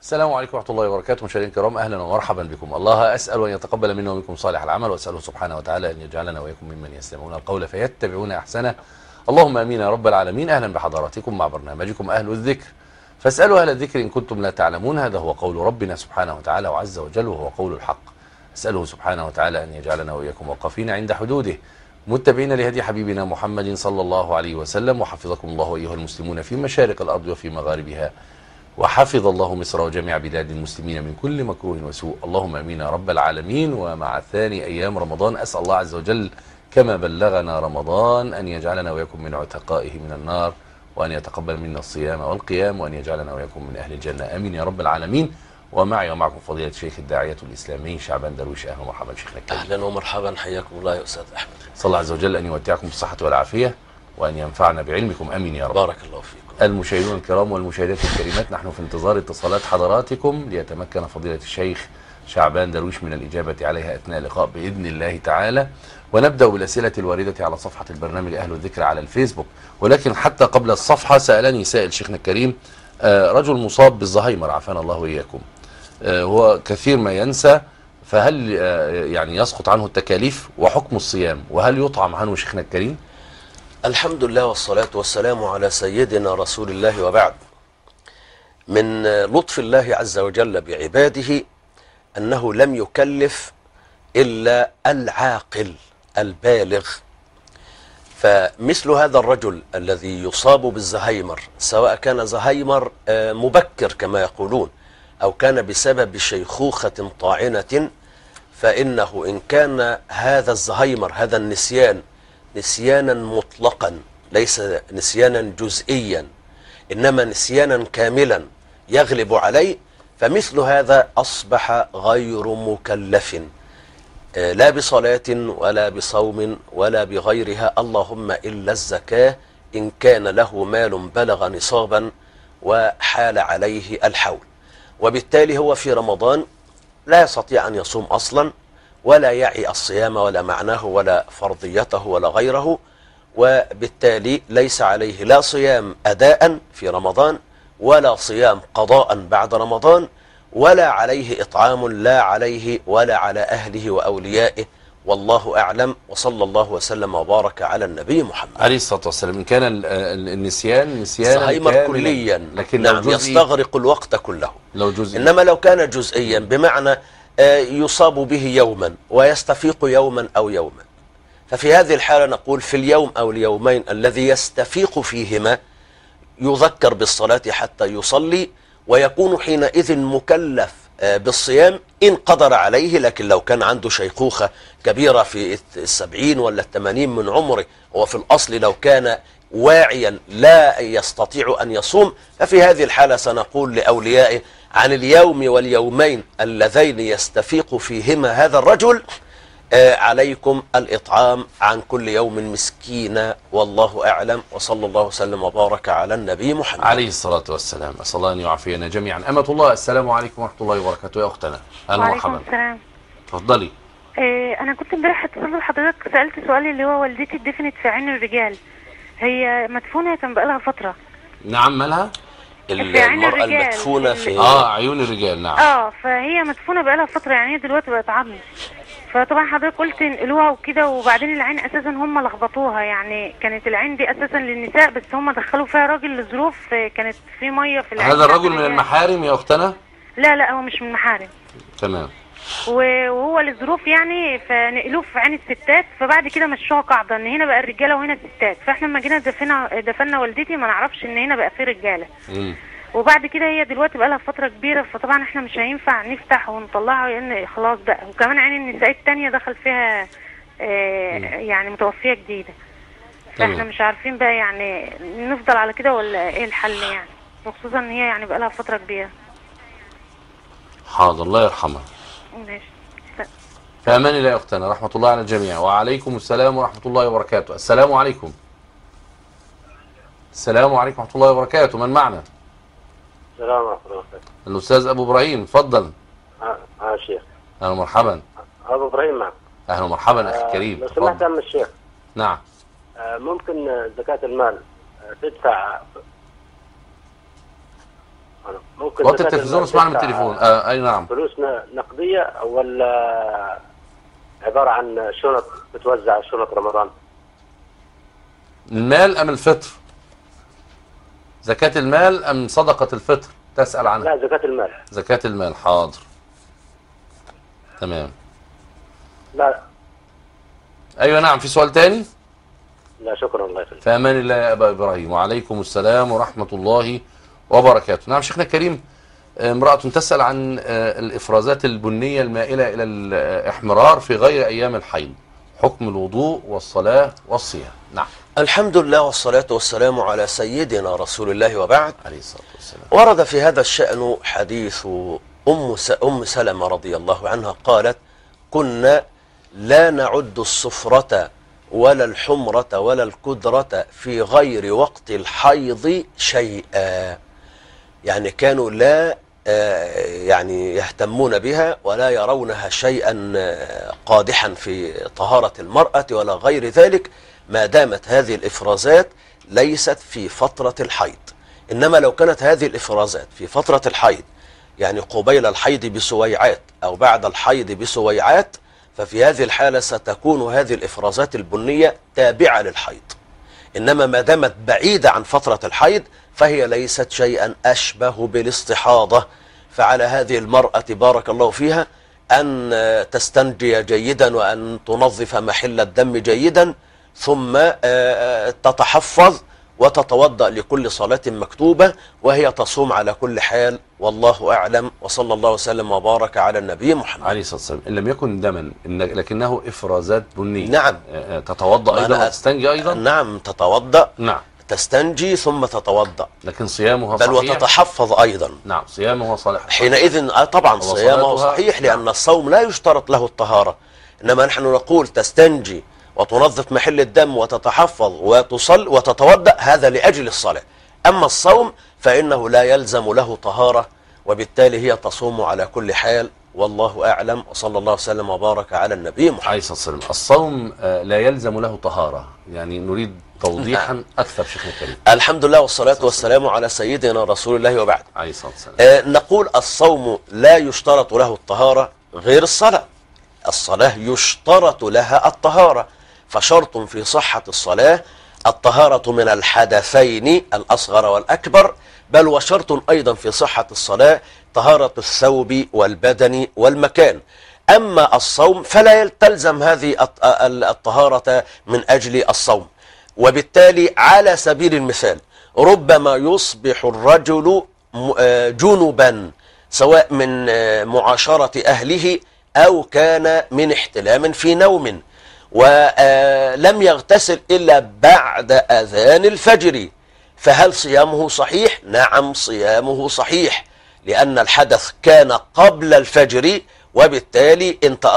السلام عليكم ورحمة الله وبركاته. مشاهدينا الكرام، أهلا ومرحبا بكم. الله أسأل أن يتقبل منا ومنكم صالح العمل، وأسأله سبحانه وتعالى أن يجعلنا وإياكم ممن يستمعون القول فيتبعون أحسنه. اللهم آمين يا رب العالمين. أهلا بحضراتكم مع برنامجكم أهل الذكر، فاسألوا أهل الذكر إن كنتم لا تعلمون. هذا هو قول ربنا سبحانه وتعالى وعز وجل، وهو قول الحق. أسأله سبحانه وتعالى أن يجعلنا وإياكم واقفين عند حدوده، متبعين لهدي حبيبنا محمد صلى الله عليه وسلم. وحفظكم الله أيها المسلمون في مشارق الأرض وفي مغاربها، وحفظ الله مصر وجميع بلاد المسلمين من كل مكروه وسوء. اللهم امين يا رب العالمين. ومع ثاني ايام رمضان، اسال الله عز وجل كما بلغنا رمضان ان يجعلنا واياكم من عتقائه من النار، وان يتقبل منا الصيام والقيام، وان يجعلنا واياكم من اهل الجنه، امين يا رب العالمين. ومعي ومعكم فضيله الشيخ الداعيه الاسلامي شعبان درويش. اهلا ومرحبا شيخنا الكريم. اهلا ومرحبا، حياكم الله يا استاذ احمد. صلى الله عز وجل ان يمتعكم بالصحه والعافيه، وان ينفعنا بعلمكم، امين يا رب. بارك الله فيكم. المشاهدون الكرام والمشاهدات الكريمات، نحن في انتظار اتصالات حضراتكم ليتمكن فضيلة الشيخ شعبان درويش من الإجابة عليها أثناء اللقاء بإذن الله تعالى. ونبدأ بالأسئلة الواردة على صفحة البرنامج أهل الذكر على الفيسبوك. ولكن حتى قبل الصفحة، سألني سائل شيخنا الكريم، رجل مصاب بالزهايمر عافانا الله وإياكم، هو كثير ما ينسى، فهل يعني يسقط عنه التكاليف وحكم الصيام، وهل يطعم عنه شيخنا الكريم؟ الحمد لله والصلاة والسلام على سيدنا رسول الله، وبعد. من لطف الله عز وجل بعباده أنه لم يكلف إلا العاقل البالغ. فمثل هذا الرجل الذي يصاب بالزهايمر، سواء كان زهايمر مبكر كما يقولون، أو كان بسبب شيخوخة طاعنة، فإنه إن كان هذا الزهايمر، هذا النسيان، نسيانا مطلقا، ليس نسيانا جزئيا، إنما نسيانا كاملا يغلب عليه، فمثل هذا أصبح غير مكلف، لا بصلاة ولا بصوم ولا بغيرها، اللهم إلا الزكاة إن كان له مال بلغ نصابا وحال عليه الحول. وبالتالي هو في رمضان لا يستطيع أن يصوم أصلا، ولا يعي الصيام ولا معناه ولا فرضيته ولا غيره، وبالتالي ليس عليه لا صيام أداء في رمضان، ولا صيام قضاء بعد رمضان، ولا عليه إطعام، لا عليه ولا على أهله وأوليائه، والله أعلم. وصلى الله وسلم وبارك على النبي محمد عليه الصلاة والسلام. إن كان النسيان زهايمر كليا، لكن نعم، يستغرق الوقت كله. لو جزئي، إنما لو كان جزئيا، بمعنى يصاب به يوما ويستفيق يوما أو يوما، ففي هذه الحالة نقول في اليوم أو اليومين الذي يستفيق فيهما يذكر بالصلاة حتى يصلي، ويكون حينئذ مكلف بالصيام إن قدر عليه. لكن لو كان عنده شيخوخة كبيرة في 70 ولا 80 من عمره، وفي الأصل لو كان واعيا لا يستطيع أن يصوم، ففي هذه الحالة سنقول لأوليائه عن اليوم واليومين اللذين يستفيق فيهما هذا الرجل عليكم الإطعام عن كل يوم مسكينا، والله أعلم. وصلى الله وسلم وبارك على النبي محمد عليه الصلاة والسلام. أسأل الله أن يعافينا جميعا. أمة الله، السلام عليكم ورحمة الله وبركاته يا أختنا. أهلا ومرحبا. وعليكم السلام. اتفضلي. أنا كنت امبارح اتصلت بحضرتك، سألت سؤالي اللي هو والدتي اتدفنت في عين الرجال، هي مدفونة كان بقالها فترة. نعم، مالها؟ المرأة المدفونة في عيون الرجال. نعم. فهي مدفونة بقالها فترة، يعني هي دلوقتي بقت عظم. فطبعا حضرتك قلت انقلوها وكده، وبعدين العين اساسا هم لخبطوها، يعني كانت العين دي اساسا للنساء، بس هم دخلوا فيها راجل لظروف، كانت في ميه في العين. هذا الرجل من المحارم يا اختنا؟ لا هو مش من المحارم. تمام. وهو لظروف يعني، فنقلوه في عين الستات، فبعد كده مشوها قاعده ان هنا بقى الرجاله وهنا الستات. فاحنا لما جينا دفنا والدتي ما نعرفش ان هنا بقى في رجاله. وبعد كده هي دلوقتي بقى لها فتره كبيره، فطبعا احنا مش هينفع نفتح ونطلعها لان خلاص بقى. وكمان عين النساء الثانيه دخل فيها يعني متوفيه جديده، فاحنا مش عارفين بقى يعني نفضل على كده ولا ايه الحل يعني، وخصوصا ان هي يعني بقى لها فتره كبيره. حاضر، الله يرحمها. ماشي. في امان الله يا اختنا، رحمه الله على الجميع. وعليكم السلام ورحمه الله وبركاته. السلام عليكم. السلام عليكم ورحمه الله وبركاته. من معنا؟ السلام ورحمة الله وبركاته. الأستاذ أبو إبراهيم، تفضل. شيخ. أهلا ومرحبا. أبو إبراهيم معك. أهلا ومرحبا أخي الكريم. لو سمحت يا عم الشيخ. نعم. ممكن زكاة المال تدفع ممكن وطي زكاة التلفزيون المال واسمعنا من تدفع التليفون. اي نعم. فلوس نقدية ولا عبارة عن شنط بتوزع شنط رمضان؟ المال ام الفطر؟ زكاة المال ام صدقة الفطر تسأل عنها؟ لا، زكاة المال. زكاة المال، حاضر. تمام. لا ايوه نعم. في سؤال تاني؟ لا شكرا، الله يخليك. في امان الله يا ابا ابراهيم. وعليكم السلام ورحمة الله وبركاته. نعم شيخنا الكريم، امرأة تسأل عن الافرازات البنية المائلة الى الاحمرار في غير ايام الحيض، حكم الوضوء والصلاة والصيام. نعم. الحمد لله والصلاة والسلام على سيدنا رسول الله وبعد. عليه الصلاة والسلام. ورد في هذا الشأن حديث أم سلمة رضي الله عنها قالت: كنا لا نعد الصفرة ولا الحمرة ولا الكدرة في غير وقت الحيض شيئا. يعني كانوا لا يعني يهتمون بها ولا يرونها شيئا قادحا في طهارة المرأة ولا غير ذلك، ما دامت هذه الإفرازات ليست في فترة الحيض. إنما لو كانت هذه الإفرازات في فترة الحيض، يعني قبيل الحيض بسويعات أو بعد الحيض بسويعات، ففي هذه الحالة ستكون هذه الإفرازات البنية تابعة للحيض. إنما ما دامت بعيدة عن فترة الحيض فهي ليست شيئا أشبه بالاستحاضة. فعلى هذه المرأة بارك الله فيها أن تستنجي جيدا وأن تنظف محل الدم جيدا، ثم تتحفظ وتتوضأ لكل صلاة مكتوبة، وهي تصوم على كل حال، والله أعلم. وصلى الله وسلم وبارك على النبي محمد عليه الصلاة والسلام. إن لم يكن دما لكنه إفرازات بنية. نعم. تتوضأ أيضا وتستنجي أيضا؟ نعم تتوضأ. نعم. تستنجي ثم تتوضأ، لكن صيامها صحيح؟ بل وتتحفظ أيضا. نعم صيامها صالح حينئذ طبعا صيامه صحيح، لأن الصوم لا يشترط له الطهارة. إنما نحن نقول تستنجي وتنظف محل الدم وتتحفظ وتصل وتتوضأ، هذا لأجل الصلاة. أما الصوم فإنه لا يلزم له طهارة، وبالتالي هي تصوم على كل حال، والله أعلم. وصلى الله وسلم وبارك على النبي محمد عليه الصلاة والسلام. الصوم لا يلزم له طهارة، يعني نريد توضيحا أكثر شيخنا الكريم. الحمد لله والصلاة والسلام على سيدنا رسول الله وبعد. عليه الصلاة والسلام. نقول الصوم لا يشترط له الطهارة غير الصلاة. الصلاة يشترط لها الطهارة، فشرط في صحة الصلاة الطهارة من الحدثين الأصغر والأكبر، بل وشرط أيضا في صحة الصلاة طهارة الثوب والبدن والمكان. أما الصوم فلا تلزم هذه الطهارة من أجل الصوم. وبالتالي على سبيل المثال ربما يصبح الرجل جنبا، سواء من معاشرة أهله أو كان من احتلام في نوم، ولم يغتسل إلا بعد أذان الفجر، فهل صيامه صحيح؟ نعم صيامه صحيح، لأن الحدث كان قبل الفجر، وبالتالي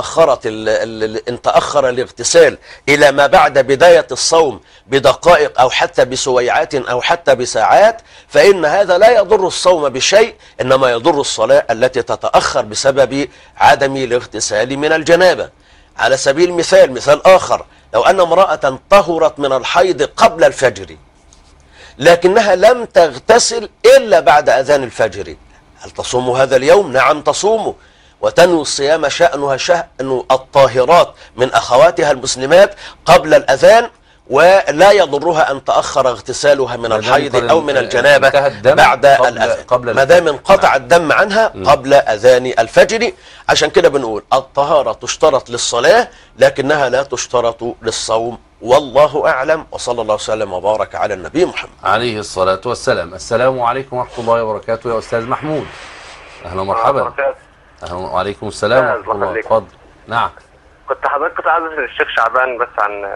إن تأخر الاغتسال إلى ما بعد بداية الصوم بدقائق أو حتى بسويعات أو حتى بساعات، فإن هذا لا يضر الصوم بشيء، إنما يضر الصلاة التي تتأخر بسبب عدم الاغتسال من الجنابة. على سبيل المثال، مثال آخر، لو أن امرأة طهرت من الحيض قبل الفجر لكنها لم تغتسل إلا بعد أذان الفجر، هل تصوم هذا اليوم؟ نعم تصوم، وتنوي الصيام شأنها شأن الطاهرات من أخواتها المسلمات قبل الأذان، ولا يضرها أن تأخر اغتسالها من الحيض أو من الجنابة بعد الأذان، ما دام انقطع الدم عنها قبل أذان الفجر. عشان كده بنقول الطهارة تشترط للصلاة لكنها لا تشترط للصوم، والله أعلم. وصلى الله وسلم وبارك على النبي محمد عليه الصلاة والسلام. السلام عليكم ورحمة الله وبركاته يا أستاذ محمود. أهلا ومرحبا. وعليكم السلام ورحمة الله. اتفضل. نعم. كنت حضرتك عايز الشيخ شعبان بس عن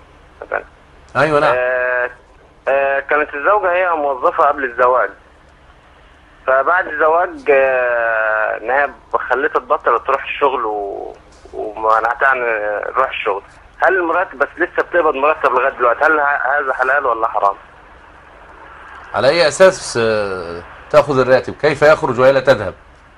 ايوه نعم. كانت الزوجة هي موظفة قبل الزواج، فبعد الزواج ان هي خلتها تبطل تروح الشغل ومنعتها عن روح الشغل. هل المرتب بس لسه بتقبض مرتب لغايه دلوقتي، هل هذا حلال ولا حرام؟ على اي اساس تاخذ الراتب؟ كيف يخرج وهي لا تذهب؟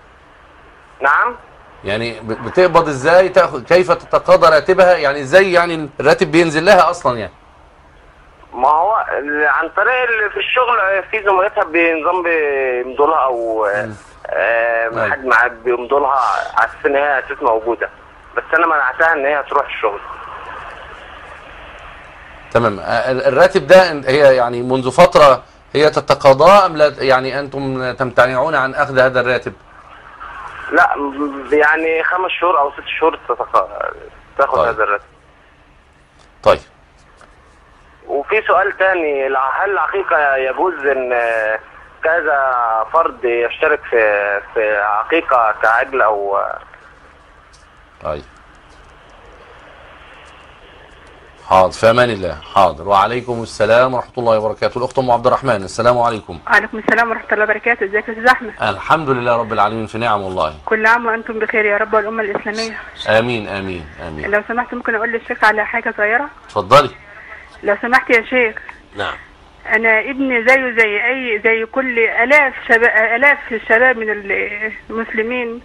نعم. يعني بتقبض ازاي؟ تاخذ كيف تتقاضى راتبها؟ يعني ازاي يعني الراتب بينزل لها اصلا؟ يعني ما هو عن طريق اللي في الشغل في زملاتها بنظام بيمضوا لها او حد معاه بيمضوا لها على اساس ان هي اساس موجوده، بس انا منعتها ان هي تروح الشغل. تمام. الراتب ده هي يعني منذ فترة هي تتقاضاه ام لا، يعني انتم تمتنعون عن اخذ هذا الراتب؟ لا يعني 5 شهور او 6 شهور تاخد طيب. هذا الراتب. طيب. وفي سؤال تاني، هل العقيقة يجوز ان كذا فرد يشترك في عقيقة كعجل او؟ طيب. حاضر، في امان الله. حاضر. وعليكم السلام ورحمة الله وبركاته. الاخت ام عبد الرحمن، السلام عليكم. وعليكم السلام ورحمه الله وبركاته. ازيك يا استاذ احمد؟ الحمد لله رب العالمين، في نعم والله. كل عام وانتم بخير يا رب والامه الاسلاميه. امين امين امين. لو سمحت ممكن اقول للشيخ على حاجه صغيره؟ اتفضلي. لو سمحت يا شيخ. نعم. انا ابني زيه زي كل الاف الشباب من المسلمين،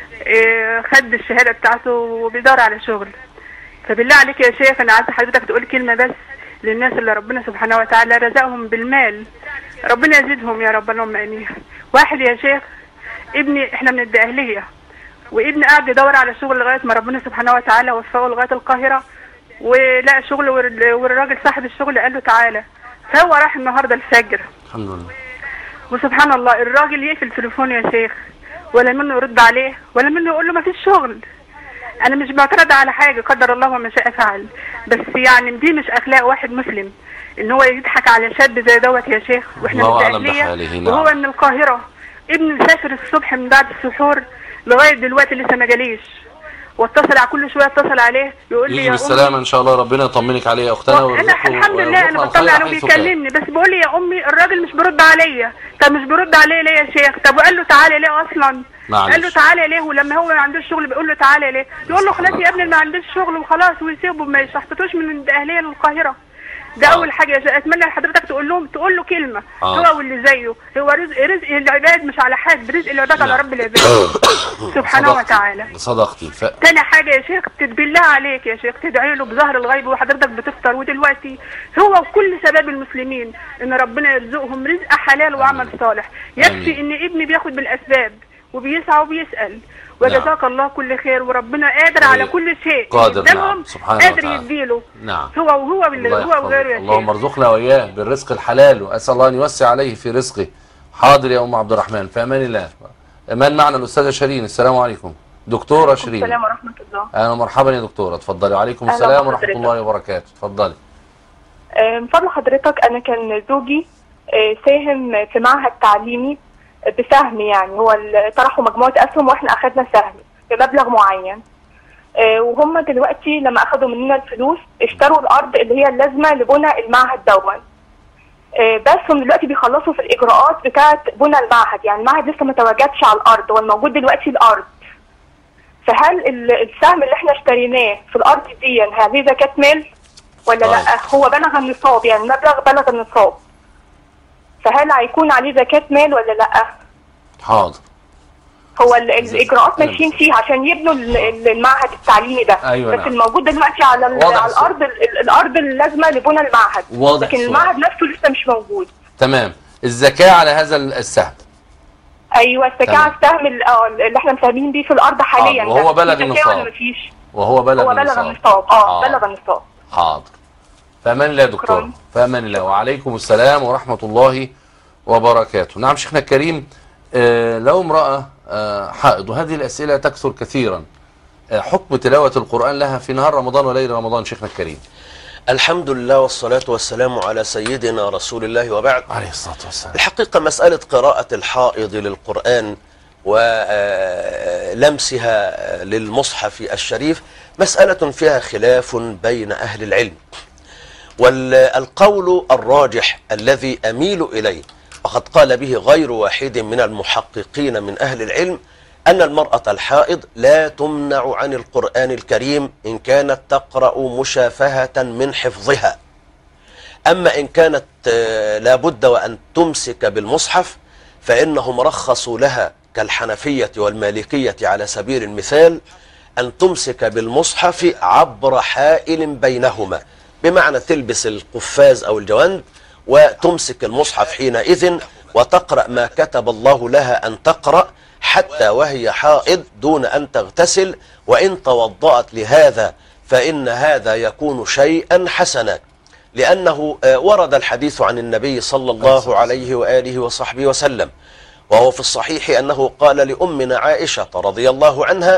خد الشهاده بتاعته وبيدور على شغل. فبالله عليك يا شيخ انا عايزه حضرتك تقول كلمه بس للناس اللي ربنا سبحانه وتعالى رزقهم بالمال، ربنا يزيدهم يا رب اللهم امين. واحد يا شيخ ابني، احنا من الدقهليه، وابني قاعد يدور على شغل لغايه ما ربنا سبحانه وتعالى وفقه لغايه القاهره ولقى شغل، والراجل صاحب الشغل قال له تعالى، فهو راح النهارده الفجر. الحمد لله. وسبحان الله الراجل يقفل تليفونه يا شيخ، ولا منه يرد عليه ولا منه يقول له ما فيش شغل. انا مش معترض على حاجه، قدر الله وما شاء فعل، بس يعني دي مش اخلاق واحد مسلم ان هو يضحك على شاب زي دوت يا شيخ، واحنا من الدقهليه وهو من القاهره. ابني مسافر الصبح من بعد السحور لغايه دلوقتي لسه ما جاليش، واتصل على كل شويه اتصل عليه يقول لي يجي يا بالسلامه ان شاء الله، ربنا يطمنك عليه يا اختنا. انا الحمد لله انا بطلع عليه وبيكلمني، بس بيقول لي يا امي الراجل مش بيرد عليا. طب مش بيرد عليه ليه يا شيخ؟ طب وقال له تعالى ليه اصلا؟ قال له تعالى ليه؟ ولما هو ما عندوش شغل بيقول له تعالى ليه؟ يقول له خلاص يا ابني ما عندوش شغل وخلاص ويسيبه، ما يشحطتوش من الدقهليه للقاهره. ده اول حاجه اتمنى حضرتك تقول له كلمه. هو واللي زيه، هو رزق العباد مش على حد، رزق العباد على رب العباد سبحانه وتعالى. صدقتي. تاني حاجه يا شيخ، بالله عليك يا شيخ تدعي له بظهر الغيب وحضرتك بتفطر، ودلوقتي هو وكل شباب المسلمين ان ربنا يرزقهم رزق حلال وعمل صالح. يكفي ان ابني بياخد بالاسباب وبيسعى وبيسال، وجزاك الله كل خير، وربنا قادر على كل شيء قادر. نعم. سبحانه وتعالى قادر يديله. نعم. هو وغيره يا شيخ. اللهم ارزقنا واياه بالرزق الحلال، واسال الله ان يوسع عليه في رزقه. حاضر يا ام عبد الرحمن، في امان الله. امان معنا الاستاذه شيرين، السلام عليكم. دكتوره شيرين. السلام ورحمه الله. اهلا ومرحبا يا دكتوره، اتفضلي. وعليكم السلام ورحمه الله وبركاته، اتفضلي. من فضل حضرتك انا كان زوجي ساهم في معهد تعليمي بسهم، يعني هو طرحوا مجموعه اسهم واحنا اخذنا سهم بمبلغ معين، وهم دلوقتي لما اخذوا مننا الفلوس اشتروا الارض اللي هي اللازمه لبناء المعهد دون، بس هم دلوقتي بيخلصوا في الاجراءات بتاعه بناء المعهد، يعني المعهد لسه ما تواجدش على الارض، هو الموجود دلوقتي الارض. فهل السهم اللي احنا اشتريناه في الارض دي هذه زكاه مال ولا لا؟ هو بلغ النصاب، يعني المبلغ بلغ النصاب، فهل هيكون عليه زكاه مال ولا لا؟ حاضر. هو الاجراءات ماشيين فيها عشان يبنوا المعهد التعليمي ده. أيوة. بس الموجود دلوقتي على الارض اللازمه لبناء المعهد، لكن المعهد نفسه لسه مش موجود. تمام. الزكاه على هذا السهم. ايوه الزكاه على السهم اللي احنا مساهمين بيه في الارض حاليا. وهو بلغ النصاب. وهو بلغ النصاب. بلغ النصاب. حاضر. فامان الله يا دكتور. فامان الله. وعليكم السلام ورحمه الله وبركاته. نعم شيخنا الكريم، لو امرأة حائض، وهذه الأسئلة تكثر كثيرا، حكم تلاوة القرآن لها في نهار رمضان وليل رمضان شيخنا الكريم؟ الحمم لله والصلاة والسلام على سيدنا رسول الله، وبعد. عليه الصلاة والسلام. الحقيقة مسألة قراءة الحائض للقرآن ولمسها للمصحف الشريف مسألة فيها خلاف بين أهل العلم، والقول الراجح الذي أميل إليه وقد قال به غير واحد من المحققين من أهل العلم أن المرأة الحائض لا تمنع عن القرآن الكريم إن كانت تقرأ مشافهة من حفظها. أما إن كانت لابد وأن تمسك بالمصحف فإنهم رخصوا لها كالحنفية والمالكية على سبيل المثال أن تمسك بالمصحف عبر حائل بينهما، بمعنى تلبس القفاز أو الجوند وتمسك المصحف حينئذ وتقرأ ما كتب الله لها أن تقرأ حتى وهي حائض دون أن تغتسل، وإن توضأت لهذا فإن هذا يكون شيئا حسنا، لأنه ورد الحديث عن النبي صلى الله عليه وآله وصحبه وسلم، وهو في الصحيح أنه قال لأمنا عائشة رضي الله عنها: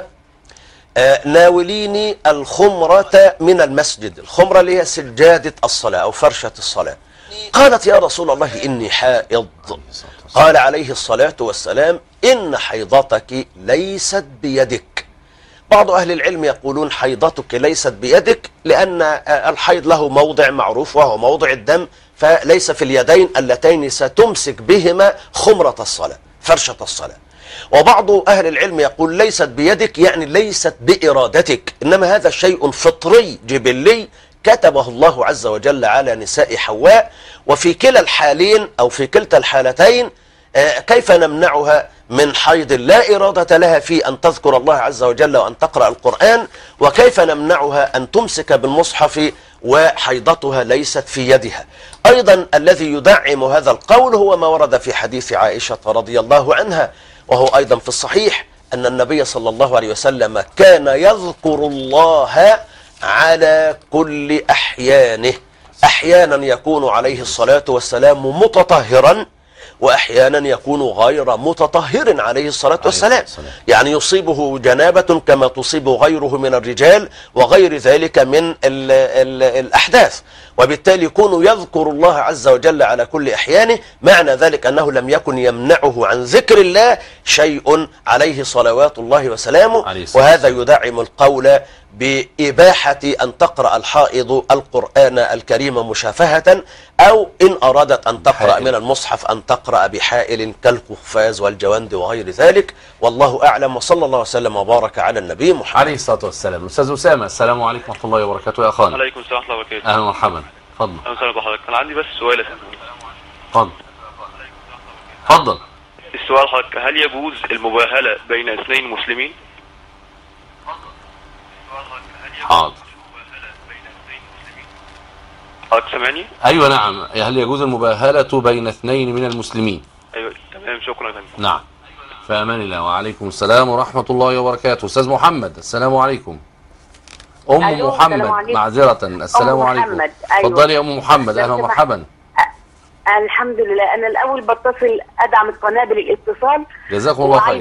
ناوليني الخمرة من المسجد. الخمرة اللي هي سجادة الصلاة أو فرشة الصلاة. قالت: يا رسول الله إني حائض. قال عليه الصلاة والسلام: إن حيضتك ليست بيدك. بعض أهل العلم يقولون حيضتك ليست بيدك لأن الحيض له موضع معروف وهو موضع الدم، فليس في اليدين اللتين ستمسك بهما خمرة الصلاة فرشة الصلاة. وبعض أهل العلم يقول ليست بيدك يعني ليست بإرادتك، إنما هذا شيء فطري جبلي كتبه الله عز وجل على نساء حواء. وفي كلا الحالين أو في كلتا الحالتين كيف نمنعها من حيض لا إرادة لها في أن تذكر الله عز وجل وأن تقرأ القرآن، وكيف نمنعها أن تمسك بالمصحف وحيضتها ليست في يدها. أيضا الذي يدعم هذا القول هو ما ورد في حديث عائشة رضي الله عنها، وهو أيضا في الصحيح أن النبي صلى الله عليه وسلم كان يذكر الله على كل أحيانه. أحيانا يكون عليه الصلاة والسلام متطهرا، وأحيانا يكون غير متطهر عليه الصلاة والسلام، يعني يصيبه جنابة كما تصيب غيره من الرجال وغير ذلك من الأحداث، وبالتالي يكون يذكر الله عز وجل على كل أحيانه. معنى ذلك أنه لم يكن يمنعه عن ذكر الله شيء عليه صلوات الله وسلامه، وهذا يدعم القول بإباحة أن تقرأ الحائض القرآن الكريم مشافهة، أو إن أرادت أن تقرأ من المصحف أن تقرأ بحائل كالقفاز والجوند وغير ذلك. والله أعلم، وصلى الله وسلم وبارك على النبي محمد عليه الصلاة والسلام. أستاذ أسامة، السلام عليكم ورحمة الله وبركاته يا أخوان. عليكم السلام ورحمة الله وبركاته. أهلا ومرحبا. اتفضل. أهلا وسهلا بحضرتك. أنا عندي بس سؤال يا سيدي. اتفضل. اتفضل. السؤال حضرتك: هل يجوز المباهلة بين اثنين مسلمين؟ حاضر. حضرتك سامعني؟ أيوة نعم. هل يجوز المباهلة بين اثنين من المسلمين؟ أيوة تمام، شكرا يا فندم. نعم. في أمان الله. وعليكم السلام ورحمة الله وبركاته. أستاذ محمد، السلام عليكم. أم محمد، معذرة. السلام عليكم. اتفضلي يا أم محمد. أهلا ومرحبا. الحمد لله. أنا الأول بتصل أدعم القناة بالاتصال. جزاكم الله خير.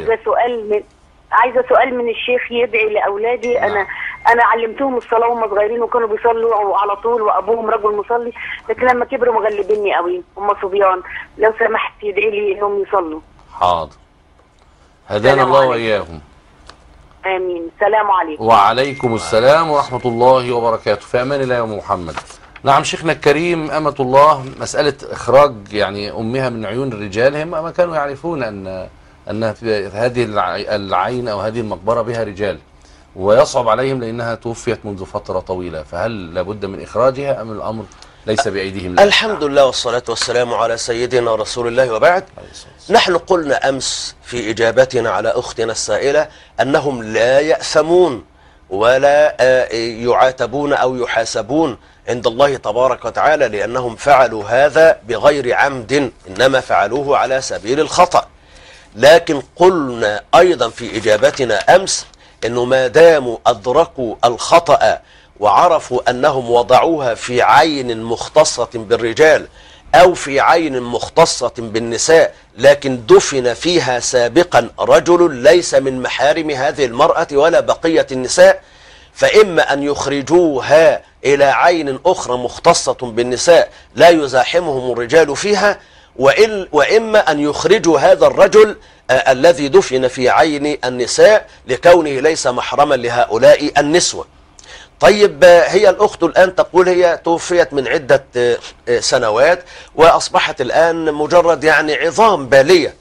عايزة سؤال من الشيخ يدعي لأولادي. أنا علمتهم الصلاة وهم صغيرين وكانوا بيصلوا على طول، وأبوهم رجل مصلي، لكن لما كبروا مغلبيني قوي، هم صبيان. لو سمحت يدعي لي إنهم يصلوا. حاضر. هدانا الله وإياهم. آمين. السلام عليكم. وعليكم السلام ورحمة الله وبركاته. في أمان الله يا أم محمد. نعم شيخنا الكريم، أمة الله، مسألة إخراج يعني أمها من عيون الرجال، هم ما كانوا يعرفون أن في هذه العين أو هذه المقبرة بها رجال، ويصعب عليهم لأنها توفيت منذ فترة طويلة، فهل لابد من إخراجها أم الأمر ليس بأيديهم؟ الحمد لله والصلاة والسلام على سيدنا رسول الله، وبعد. نحن قلنا أمس في إجابتنا على أختنا السائلة أنهم لا يأثمون ولا يعاتبون أو يحاسبون عند الله تبارك وتعالى، لأنهم فعلوا هذا بغير عمد، إنما فعلوه على سبيل الخطأ. لكن قلنا أيضا في إجابتنا أمس أنه ما داموا أدركوا الخطأ وعرفوا أنهم وضعوها في عين مختصة بالرجال أو في عين مختصة بالنساء، لكن دفن فيها سابقا رجل ليس من محارم هذه المرأة ولا بقية النساء، فإما أن يخرجوها إلى عين أخرى مختصة بالنساء لا يزاحمهم الرجال فيها، وإما أن يخرجوا هذا الرجل الذي دفن في عين النساء لكونه ليس محرما لهؤلاء النسوة. طيب، هي الأخت الآن تقول هي توفيت من عدة سنوات وأصبحت الآن مجرد يعني عظام بالية،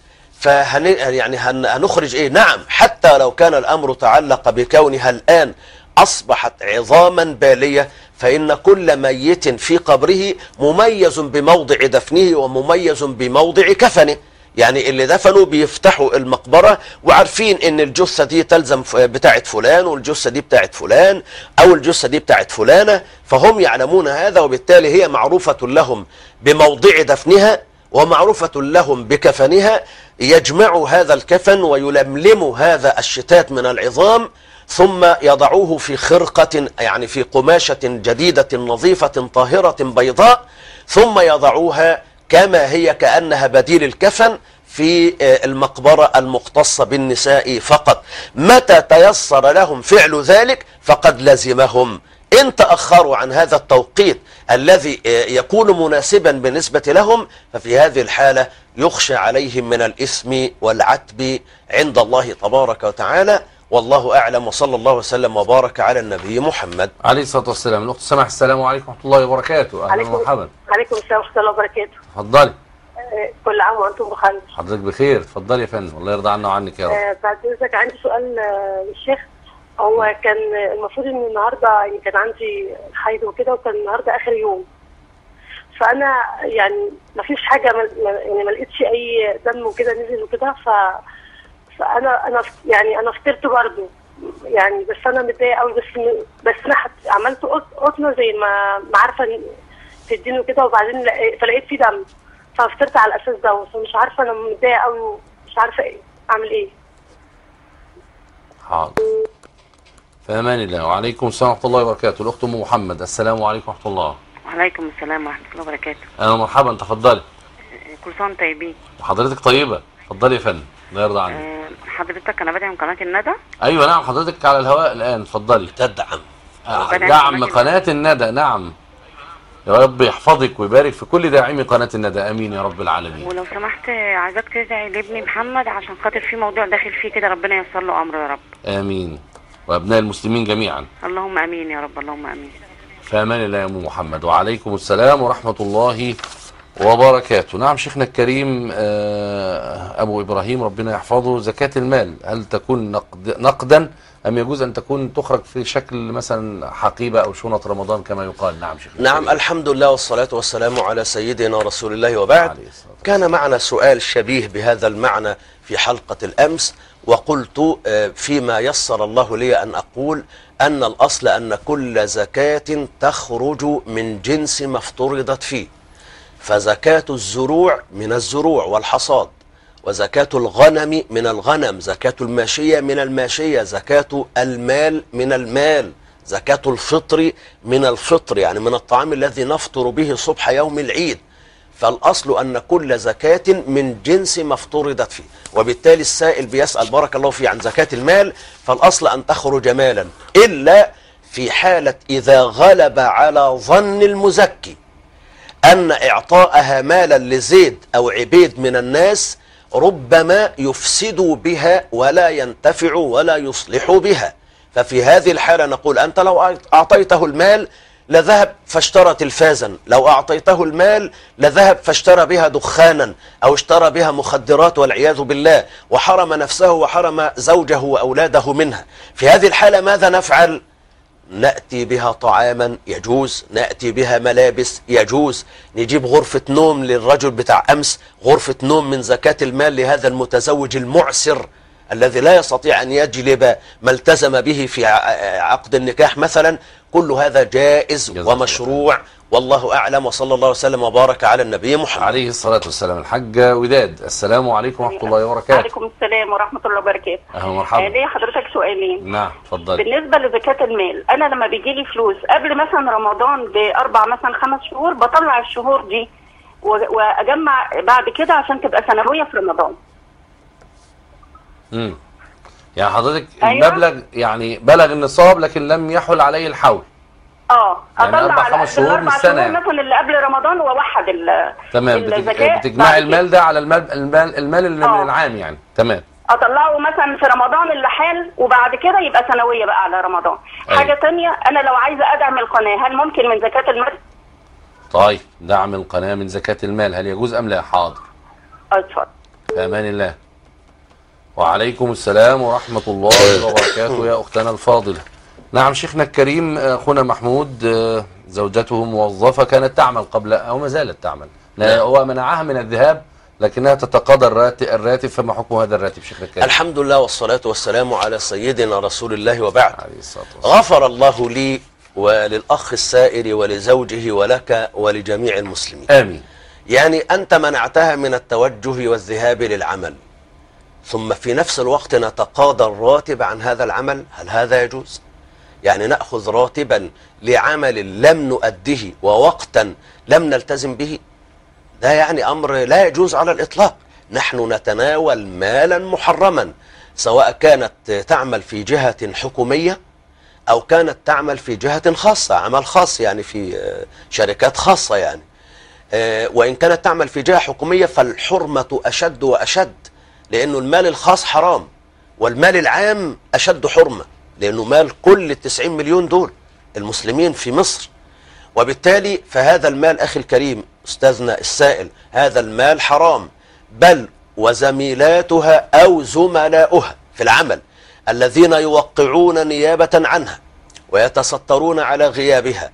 هنخرج إيه؟ نعم، حتى لو كان الأمر تعلق بكونها الآن أصبحت عظاما بالية، فإن كل ميت في قبره مميز بموضع دفنه ومميز بموضع كفنه. يعني اللي دفنوا بيفتحوا المقبرة وعارفين ان الجثة دي تلزم بتاعت فلان، والجثة دي بتاعت فلان، او الجثة دي بتاعت فلانة، فهم يعلمون هذا، وبالتالي هي معروفة لهم بموضع دفنها ومعروفة لهم بكفنها. يجمعوا هذا الكفن ويلملموا هذا الشتات من العظام، ثم يضعوه في خرقة، يعني في قماشة جديدة نظيفة طاهرة بيضاء، ثم يضعوها كما هي كأنها بديل الكفن في المقبرة المختصة بالنساء فقط. متى تيسر لهم فعل ذلك فقد لزمهم. إن تأخروا عن هذا التوقيت الذي يكون مناسبا بالنسبة لهم، ففي هذه الحالة يخشى عليهم من الإثم والعتب عند الله تبارك وتعالى. والله أعلم، وصلى الله وسلم وبارك على النبي محمد عليه الصلاة والسلام. الأخت سماح، السلام عليكم ورحمة الله وبركاته. أهلا ومرحبا. عليكم السلام ورحمة الله وبركاته. اتفضلي. كل عام وأنتم بخير. حضرتك بخير، اتفضلي يا فندم، الله يرضى عنا وعنك يا رب. بعد إذنك عندي سؤال للشيخ. هو كان المفروض إن النهارده يعني كان عندي حيض وكده، وكان النهارده آخر يوم، فأنا يعني ما فيش حاجة يعني ما لقيتش أي دم وكده نزل وكده، فأنا يعني أنا فطرت برضه يعني، بس أنا متضايقة قوي، بس أنا عملت قطنة زي ما عارفة تديني وكده، وبعدين فلقيت فيه دم، ففطرت على الأساس ده، فمش عارفة، أنا متضايقة قوي ومش عارفة أعمل إيه. حاضر. في أمان الله. وعليكم السلام ورحمة الله وبركاته. الأخت أم محمد، السلام عليكم ورحمة الله. وعليكم السلام ورحمة الله وبركاته. أهلا ومرحبا، تفضلي. كل سنة وانتم طيبين. وحضرتك طيبة، اتفضلي يا فندم، الله يرضى عنك. حضرتك أنا بدعم قناة الندى. أيوه نعم، حضرتك على الهواء الآن، اتفضلي. تدعم دعم قناة الندى، نعم. يا رب يحفظك ويبارك في كل داعمي قناة الندى، امين يا رب العالمين. ولو سمحت عايزاك تدعي لابني محمد عشان خاطر في موضوع داخل فيه كده، ربنا ييسر له امره يا رب. امين. وابناء المسلمين جميعا. اللهم امين يا رب، اللهم امين. في امان الله يا ام محمد. وعليكم السلام ورحمة الله وبركاته. نعم شيخنا الكريم ابو ابراهيم ربنا يحفظه، زكاة المال هل تكون نقدا أم يجوز أن تكون تخرج في شكل مثلا حقيبة أو شنط رمضان كما يقال؟ نعم شيخ. نعم، الحمد لله والصلاة والسلام على سيدنا رسول الله، وبعد. كان معنا سؤال شبيه بهذا المعنى في حلقة الأمس، وقلت فيما يسر الله لي أن أقول أن الأصل أن كل زكاة تخرج من جنس ما افترضت فيه، فزكاة الزروع من الزروع والحصاد، وزكاة الغنم من الغنم، زكاة الماشية من الماشية، زكاة المال من المال، زكاة الفطر من الفطر، يعني من الطعام الذي نفطر به صبح يوم العيد. فالأصل أن كل زكاة من جنس ما افترضت فيه، وبالتالي السائل بيسأل بارك الله فيه عن زكاة المال، فالأصل أن تخرج مالا، إلا في حالة إذا غلب على ظن المزكي أن إعطاءها مالا لزيد أو عبيد من الناس ربما يفسدوا بها ولا ينتفعوا ولا يصلحوا بها، ففي هذه الحالة نقول أنت لو أعطيته المال لذهب فاشترى تلفازا، لو أعطيته المال لذهب فاشترى بها دخانا أو اشترى بها مخدرات والعياذ بالله، وحرم نفسه وحرم زوجه وأولاده منها. في هذه الحالة ماذا نفعل؟ نأتي بها طعاما يجوز، نأتي بها ملابس يجوز، نجيب غرفة نوم للرجل بتاع أمس، غرفة نوم من زكاة المال لهذا المتزوج المعسر الذي لا يستطيع أن يجلب ما التزم به في عقد النكاح مثلا. كل هذا جائز ومشروع، والله أعلم، وصلى الله وسلم وبارك على النبي محمد عليه الصلاة والسلام. الحاجة وداد، السلام عليكم ورحمة الله وبركاته. وعليكم السلام ورحمة الله وبركاته. أهلا ومرحبا. ليه حضرتك سؤالين. نعم اتفضلي. بالنسبة لزكاة المال، أنا لما بيجي لي فلوس قبل مثلا رمضان بأربع مثلا 5 شهور، بطلع الشهور دي وأجمع بعد كده عشان تبقى سنوية في رمضان. يعني حضرتك أيوة. المبلغ يعني بلغ النصاب لكن لم يحل عليه الحول. يعني اطلع 4-5 شهور من السنه يعني. مثلا اللي قبل رمضان واوحد تمام. بتجمعي المال ده على المال اللي من العام يعني. تمام. اطلعه مثلا في رمضان اللي حال، وبعد كده يبقى سنويه بقى على رمضان. أيوة. حاجه ثانيه، انا لو عايزه ادعم القناه هل ممكن من زكاه المال؟ طيب دعم القناه من زكاه المال هل يجوز ام لا؟ حاضر. اتفضل. في امان الله. وعليكم السلام ورحمه الله وبركاته يا اختنا الفاضله. نعم شيخنا الكريم، اخونا محمود زوجته موظفة كانت تعمل قبل أو ما زالت تعمل، هو منعها من الذهاب لكنها تتقاضى الراتب، فما حكم هذا الراتب شيخنا الكريم؟ الحمد لله والصلاة والسلام على سيدنا رسول الله وبعد. عليه الصلاة والسلام. غفر الله لي وللأخ السائر ولزوجه ولك ولجميع المسلمين. آمين. يعني أنت منعتها من التوجه والذهاب للعمل، ثم في نفس الوقت نتقاضى الراتب عن هذا العمل، هل هذا يجوز؟ يعني نأخذ راتبا لعمل لم نؤديه ووقتا لم نلتزم به؟ ده يعني أمر لا يجوز على الإطلاق. نحن نتناول مالا محرما، سواء كانت تعمل في جهة حكومية أو كانت تعمل في جهة خاصة، عمل خاص يعني في شركات خاصة يعني. وإن كانت تعمل في جهة حكومية فالحرمة أشد وأشد، لأنه المال الخاص حرام والمال العام أشد حرمة، لأنه مال كل 90 مليون دول المسلمين في مصر. وبالتالي فهذا المال أخي الكريم أستاذنا السائل، هذا المال حرام، بل وزميلاتها أو زملاؤها في العمل الذين يوقعون نيابة عنها ويتسترون على غيابها،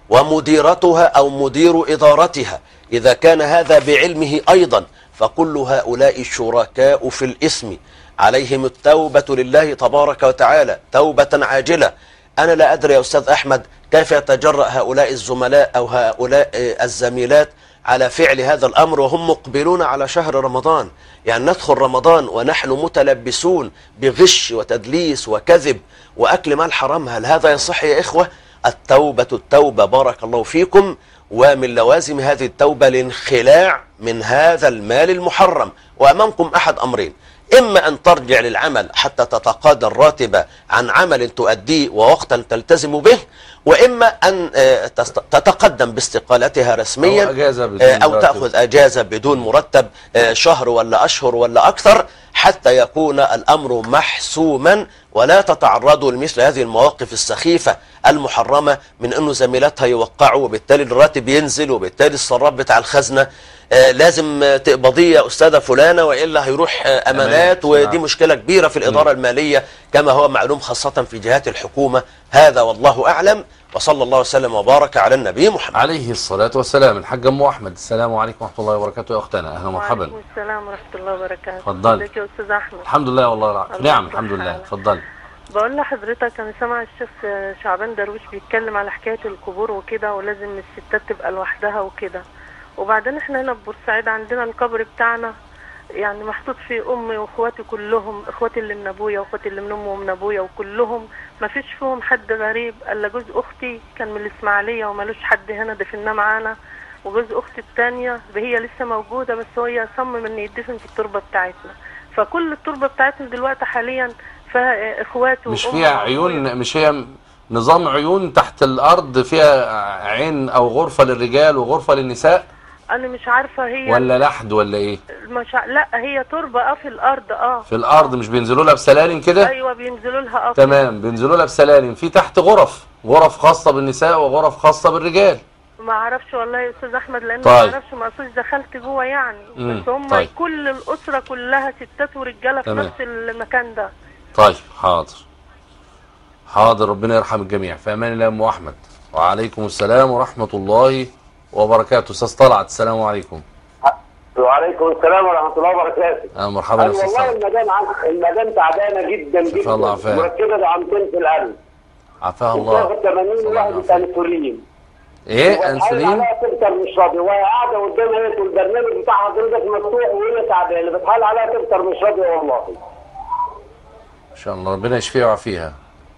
ومديرتها أو مدير إدارتها إذا كان هذا بعلمه أيضا، فكل هؤلاء شركاء في الإثم، عليهم التوبة لله تبارك وتعالى توبة عاجلة. أنا لا أدري يا أستاذ أحمد كيف يتجرأ هؤلاء الزملاء أو هؤلاء الزميلات على فعل هذا الأمر وهم مقبلون على شهر رمضان. يعني ندخل رمضان ونحن متلبسون بغش وتدليس وكذب وأكل مال حرام، هل هذا يصح يا إخوة؟ التوبة التوبة بارك الله فيكم، ومن لوازم هذه التوبة الانخلاع من هذا المال المحرم. وأمامكم أحد أمرين، إما أن ترجع للعمل حتى تتقاضى الراتب عن عمل تؤديه ووقتا تلتزم به، وإما أن تتقدم باستقالتها رسميا أو تأخذ أجازة بدون مرتب شهر ولا أشهر ولا أكثر، حتى يكون الأمر محسوما ولا تتعرضوا لمثل هذه المواقف السخيفة المحرمة من أنه زميلاتها يوقعوا وبالتالي الراتب ينزل وبالتالي الصراب بتاع الخزنة لازم تقبضيه يا أستاذة فلانة وإلا هيروح أمانات، ودي مشكلة كبيرة في الإدارة المالية كما هو معلوم خاصة في جهات الحكومة. هذا والله أعلم، وصلى الله وسلم وبارك على النبي محمد عليه الصلاة والسلام. الحاج أم أحمد، السلام عليكم ورحمة الله وبركاته يا أختنا، أهلا ومرحبا. وعليكم السلام ورحمة الله وبركاته. اتفضل. ازيك يا أستاذ أحمد؟ الحمد لله والله نعم الحمد لله. اتفضل. بقول لحضرتك أنا سامع الشيخ شعبان درويش بيتكلم على حكاية القبور وكده، ولازم الستات تبقى لوحدها وكده. وبعدين احنا هنا في بورسعيد عندنا القبر بتاعنا يعني محطوط فيه امي واخواتي كلهم، اخواتي اللي من ابويا واخواتي اللي من امي ومن ابويا، وكلهم ما فيش فيهم حد غريب الا جوز اختي كان من الاسماعيليه ومالوش حد هنا دفناه معانا، وجوز اختي الثانيه هي لسه موجوده بس هي صمم ان يدفن في التربه بتاعتنا. فكل التربه بتاعتنا دلوقتي حاليا فيها اخواته مش فيها عيون، مش هي نظام عيون تحت الارض فيها عين او غرفه للرجال وغرفه للنساء؟ انا مش عارفه هي ولا لحد ولا ايه؟ لا هي تربه في الارض. في الارض، مش بينزلوا لها بسلالم كده؟ ايوه بينزلوا لها تمام، بينزلوا لها بسلالم، في تحت غرف خاصه بالنساء وغرف خاصه بالرجال. ما اعرفش والله يا استاذ احمد لان طيب. ما اعرفش، ما اصلش دخلت جوه يعني. بس هم طيب. كل الاسره كلها ستات ورجاله في نفس المكان ده. طيب حاضر ربنا يرحم الجميع. في امان الله. ام احمد، وعليكم السلام ورحمه الله وبركاته. استاذ طلعت، السلام عليكم. وعليكم السلام ورحمه الله وبركاته. مرحبا يا استاذ طلعت. والله المدام تعبانه جدا جدا، مركزه دعمتين في القلب. عافاها الله. 80 واحد انسولين. ايه انسولين؟ عليها تفطر مش راضيه، وهي قاعده قدامها هي والبرنامج بتاع حضرتك مفتوح وهي تعبانه، بتحاول عليها تفطر مش راضيه والله. ان شاء الله ربنا يشفيها ويعافيها.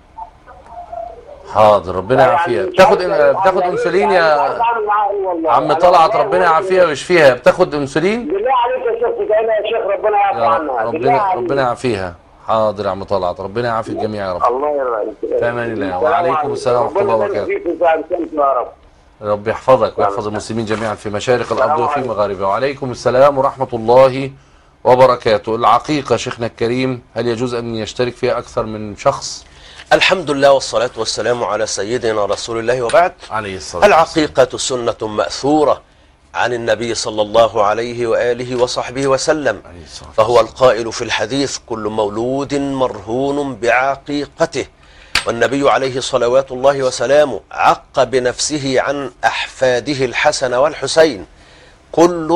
حاضر ربنا يعافيها. بتاخد انسولين يا عم طلعت؟ ربنا يعافيها ويشفيها. بتاخد انسولين؟ بالله عليك يا شيخ ربنا يعفو عنها. ربنا يعافيها. حاضر يا عم طلعت، ربنا يعافي الجميع يا رب. الله يرضى. في امان الله. وعليكم السلام ورحمه الله وبركاته. رب يحفظك ويحفظ المسلمين جميعا في مشارق الارض وفي مغاربها. وعليكم السلام ورحمه الله وبركاته. العقيقه شيخنا الكريم، هل يجوز ان يشترك فيها اكثر من شخص؟ الحمد لله والصلاة والسلام على سيدنا رسول الله وبعد. عليه الصلاة والسلام. العقيقة سنة مأثورة عن النبي صلى الله عليه وآله وصحبه وسلم، فهو القائل في الحديث: كل مولود مرهون بعقيقته. والنبي عليه صلوات الله وسلامه عق بنفسه عن أحفاده الحسن والحسين: كل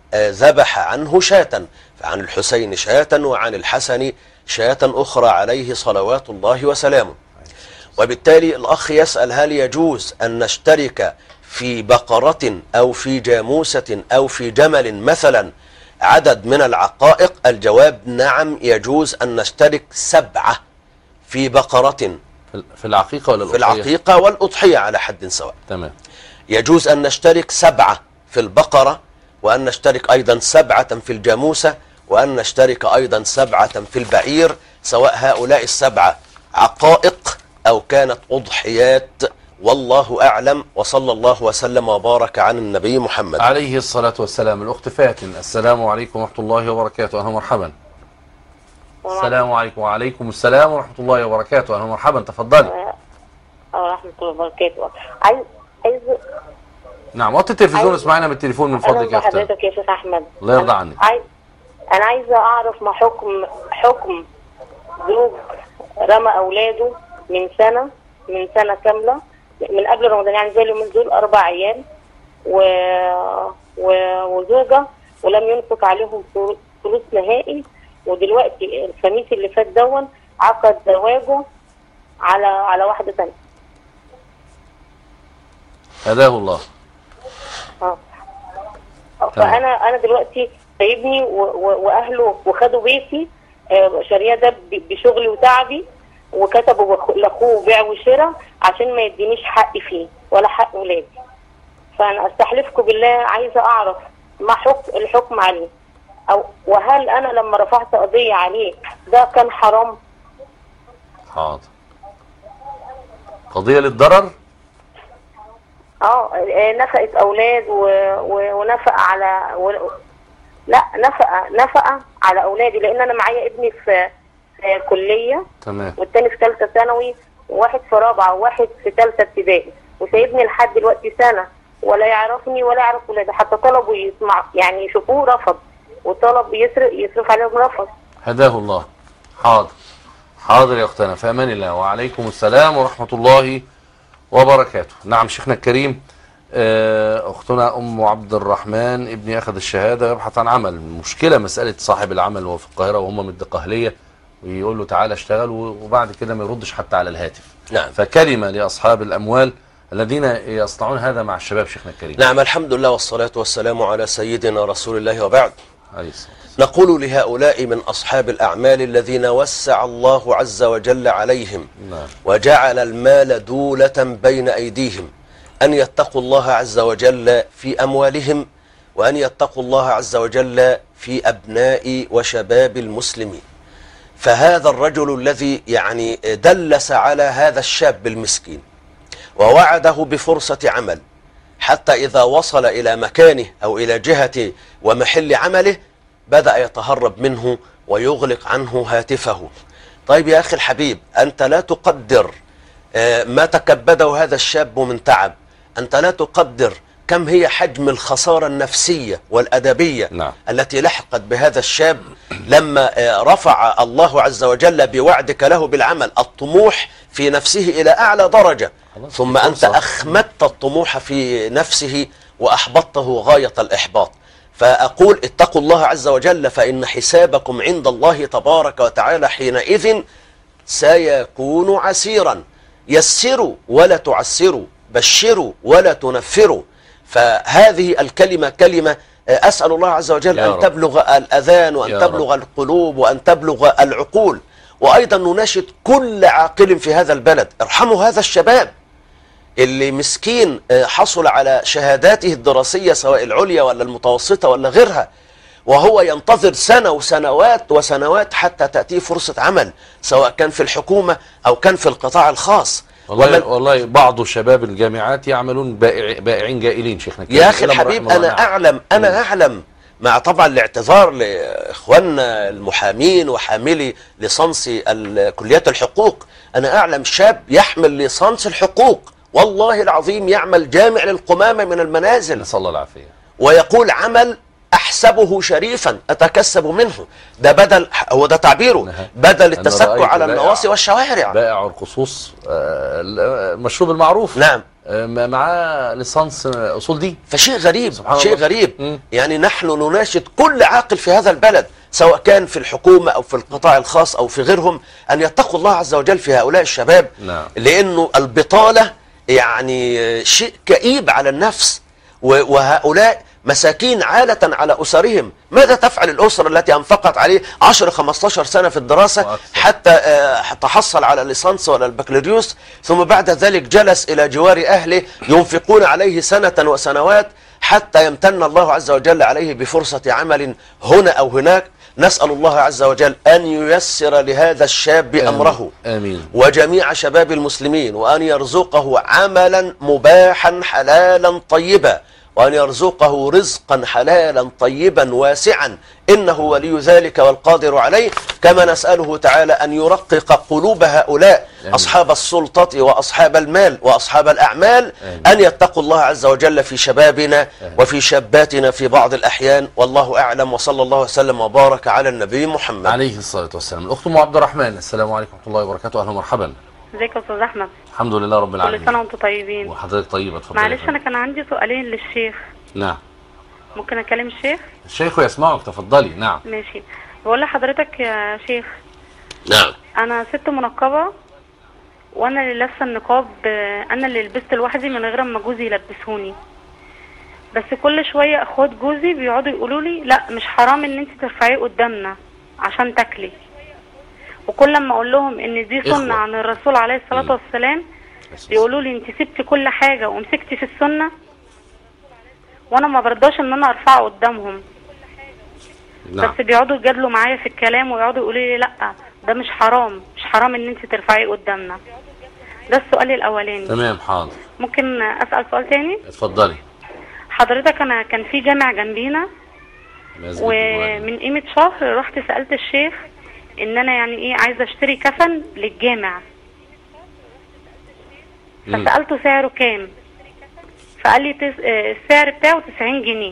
ذبح عنه شاة، فعن الحسين شاة وعن الحسن شاة أخرى عليه صلوات الله وسلامه. وبالتالي الأخ يسأل هل يجوز أن نشترك في بقرة أو في جاموسة أو في جمل مثلا عدد من العقائق؟ الجواب نعم، يجوز أن نشترك 7 في بقرة، في العقيقة ولا في الأضحية؟ العقيقة والأضحية على حد سواء. تمام. يجوز أن نشترك 7 في البقرة، وأن نشترك أيضا 7 في الجاموسة، وأن نشترك أيضا 7 في البعير، سواء هؤلاء 7 عقائق أو كانت أضحيات، والله أعلم. وصلى الله وسلم وبارك عن النبي محمد عليه الصلاة والسلام. الأخت فاتن، السلام عليكم ورحمة الله وبركاته. أهلا مرحبا. السلام عليكم. وعليكم السلام ورحمة الله وبركاته. أهلا مرحبا، تفضلي. ورحمة الله وبركاته. عايز نعم، وطي التلفزيون اسمعينا من التليفون من فضلك يا أختي. حضرتك يا شيخ أحمد، الله يرضى عنك. أنا عايزة أعرف ما حكم زوج رمى أولاده من سنة كاملة من قبل رمضان، يعني زي اليومين دول 4 عيال وزوجة، ولم ينفق عليهم فلوس نهائي، ودلوقتي الخميس اللي فات دون عقد زواجه على واحدة ثانية. هداه الله. فأنا دلوقتي سايبني وأهله وخدوا بيتي، شاريه ده بشغلي وتعبي، وكتبوا لاخوه بيع وشراء عشان ما يدينيش حقي فيه ولا حق ولادي. فانا استحلفكم بالله عايزه اعرف ما الحكم عليه، وهل انا لما رفعت قضيه عليه ده كان حرام؟ حاضر. قضيه للضرر؟ نفقه اولاد ونفقه على لا نفقه على اولادي، لان انا معايا ابني في كليه، تمام، والتاني في ثالثه ثانوي، وواحد في رابعه وواحد في ثالثه ابتدائي، وسايبني لحد دلوقتي سنه ولا يعرفني ولا يعرف ولادي، حتى طلبوا يسمع يعني يشوفوه رفض، وطلب يصرف عليهم رفض. هداه الله. حاضر حاضر يا اختنا، في امان الله. وعليكم السلام ورحمه الله وبركاته. نعم شيخنا الكريم. اختنا ام عبد الرحمن، ابني اخذ الشهاده يبحث عن عمل. المشكله مساله صاحب العمل وهو في القاهره وهم من الدقهليه، ويقول له تعالى اشتغل، وبعد كده ما يردش حتى على الهاتف. نعم. فكلمه لاصحاب الاموال الذين يصنعون هذا مع الشباب شيخنا الكريم. نعم، الحمد لله والصلاه والسلام على سيدنا رسول الله، وبعد. عايز. نقول لهؤلاء من أصحاب الأعمال الذين وسع الله عز وجل عليهم، نعم، وجعل المال دولة بين أيديهم، أن يتقوا الله عز وجل في أموالهم، وأن يتقوا الله عز وجل في أبناء وشباب المسلمين. فهذا الرجل الذي يعني دلس على هذا الشاب المسكين ووعده بفرصة عمل، حتى إذا وصل إلى مكانه أو إلى جهة ومحل عمله بدأ يتهرب منه ويغلق عنه هاتفه. طيب يا أخي الحبيب، أنت لا تقدر ما تكبده هذا الشاب من تعب، أنت لا تقدر كم هي حجم الخسارة النفسية والأدبية، نعم، التي لحقت بهذا الشاب لما رفع الله عز وجل بوعدك له بالعمل الطموح في نفسه إلى أعلى درجة، ثم أنت أخمدت الطموح في نفسه وأحبطته غاية الإحباط. فأقول اتقوا الله عز وجل، فإن حسابكم عند الله تبارك وتعالى حينئذ سيكون عسيرا. يسروا ولا تعسروا، بشروا ولا تنفروا. فهذه الكلمة كلمة أسأل الله عز وجل أن تبلغ الأذان، وأن تبلغ القلوب، وأن تبلغ العقول. وأيضا نناشد كل عاقل في هذا البلد، ارحموا هذا الشباب اللي مسكين حصل على شهاداته الدراسية سواء العليا ولا المتوسطة ولا غيرها، وهو ينتظر سنة وسنوات وسنوات حتى تأتيه فرصة عمل، سواء كان في الحكومة أو كان في القطاع الخاص. والله بعض شباب الجامعات يعملون بائعين جائلين شيخنا. يا أخي الحبيب، أنا أعلم مع طبعا الاعتذار لإخواننا المحامين وحاملي ليسانس كليات الحقوق، أنا أعلم شاب يحمل ليسانس الحقوق والله العظيم يعمل جامع للقمامة من المنازل، نسأل الله العافية، ويقول عمل أحسبه شريفا أتكسب منه. ده بدل، هو ده تعبيره، بدل التسكع على النواصي والشوارع. بائع القصوص المشروب المعروف. نعم، معاه ليسانس اصول دين. فشيء غريب، شيء غريب. يعني نحن نناشد كل عاقل في هذا البلد سواء كان في الحكومة أو في القطاع الخاص أو في غيرهم أن يتقوا الله عز وجل في هؤلاء الشباب. نعم. لأنه البطالة يعني شيء كئيب على النفس، وهؤلاء مساكين عالة على أسرهم. ماذا تفعل الأسرة التي أنفقت عليه 10-15 سنة في الدراسة حتى تحصل على الليسانس ولا البكالوريوس، ثم بعد ذلك جلس إلى جوار أهله ينفقون عليه سنة وسنوات حتى يمتن الله عز وجل عليه بفرصة عمل هنا أو هناك. نسأل الله عز وجل أن ييسر لهذا الشاب أمره. آمين. وجميع شباب المسلمين، وأن يرزقه عملا مباحا حلالا طيبا، وأن يرزقه رزقا حلالا طيبا واسعا، إنه ولي ذلك والقادر عليه. كما نسأله تعالى أن يرقق قلوب هؤلاء أصحاب السلطة وأصحاب المال وأصحاب الأعمال، أن يتقوا الله عز وجل في شبابنا وفي شاباتنا في بعض الأحيان. والله أعلم، وصلى الله وسلم وبارك على النبي محمد عليه الصلاة والسلام. الأخت أم عبد الرحمن، السلام عليكم ورحمة الله وبركاته. أهلا ومرحبا. ازيك يا استاذ احمد؟ الحمد لله رب العالمين. كل سنه وانتم طيبين. وحضرتك طيبه. اتفضلي. معلش انا كان عندي سؤالين للشيخ. نعم. ممكن اكلم الشيخ؟ الشيخ يسمعك، تفضلي. نعم. ماشي. بقول لحضرتك يا شيخ، نعم، انا ست منقبه وانا اللي لابسه النقاب، انا اللي لبست لوحدي من غير ما جوزي يلبسوني. بس كل شويه اخوات جوزي بيقعدوا يقولوا لي لا مش حرام ان انت ترفعيه قدامنا عشان تاكلي. وكل لما اقول لهم ان دي سنه عن الرسول عليه الصلاه والسلام بيقولوا لي انت سبتي كل حاجه ومسكتي في السنه، وانا ما برضاش ان انا ارفعه قدامهم. نعم. بس بيقعدوا يجادلوا معايا في الكلام ويقعدوا يقولوا لي لا ده مش حرام، مش حرام ان انت ترفعيه قدامنا. ده السؤال الاولاني. تمام، حاضر. ممكن اسال سؤال تاني؟ اتفضلي. حضرتك انا كان في جامع جنبينا، ومن قيمه شهر رحت سالت الشيخ ان انا يعني ايه عايزه اشتري كفن للجامع، فسالته سعره كام، فقال لي السعر بتاعه 90 جنيه.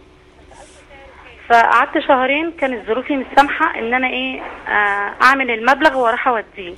فقعدت شهرين كانت ظروفي مش سامحه ان انا ايه اعمل المبلغ واروح اوديه.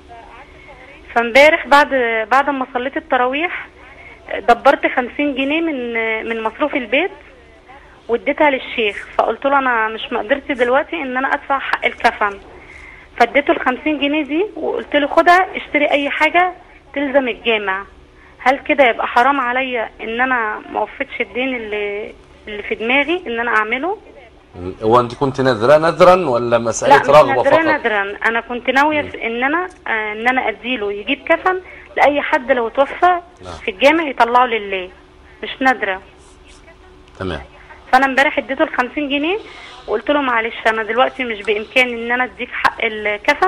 فامبارح بعد ما صليت التراويح دبرت 50 جنيه من مصروف البيت واديتها للشيخ. فقلت له انا مش مقدرتي دلوقتي ان انا ادفع حق الكفن، فاديته ال 50 جنيه دي وقلت له خدها اشتري اي حاجه تلزم الجامع. هل كده يبقى حرام عليا ان انا ما وفيتش الدين اللي في دماغي ان انا اعمله؟ هو انت كنت نذرا ولا مساله رغبه فقط؟ لا نذرا، انا كنت ناويه ان انا اديله يجيب كفن لاي حد لو توفى في الجامع يطلعه لله، مش نذره. تمام. فانا امبارح اديته ال 50 جنيه وقلت له معلش انا دلوقتي مش بامكاني ان انا اديك حق الكفن،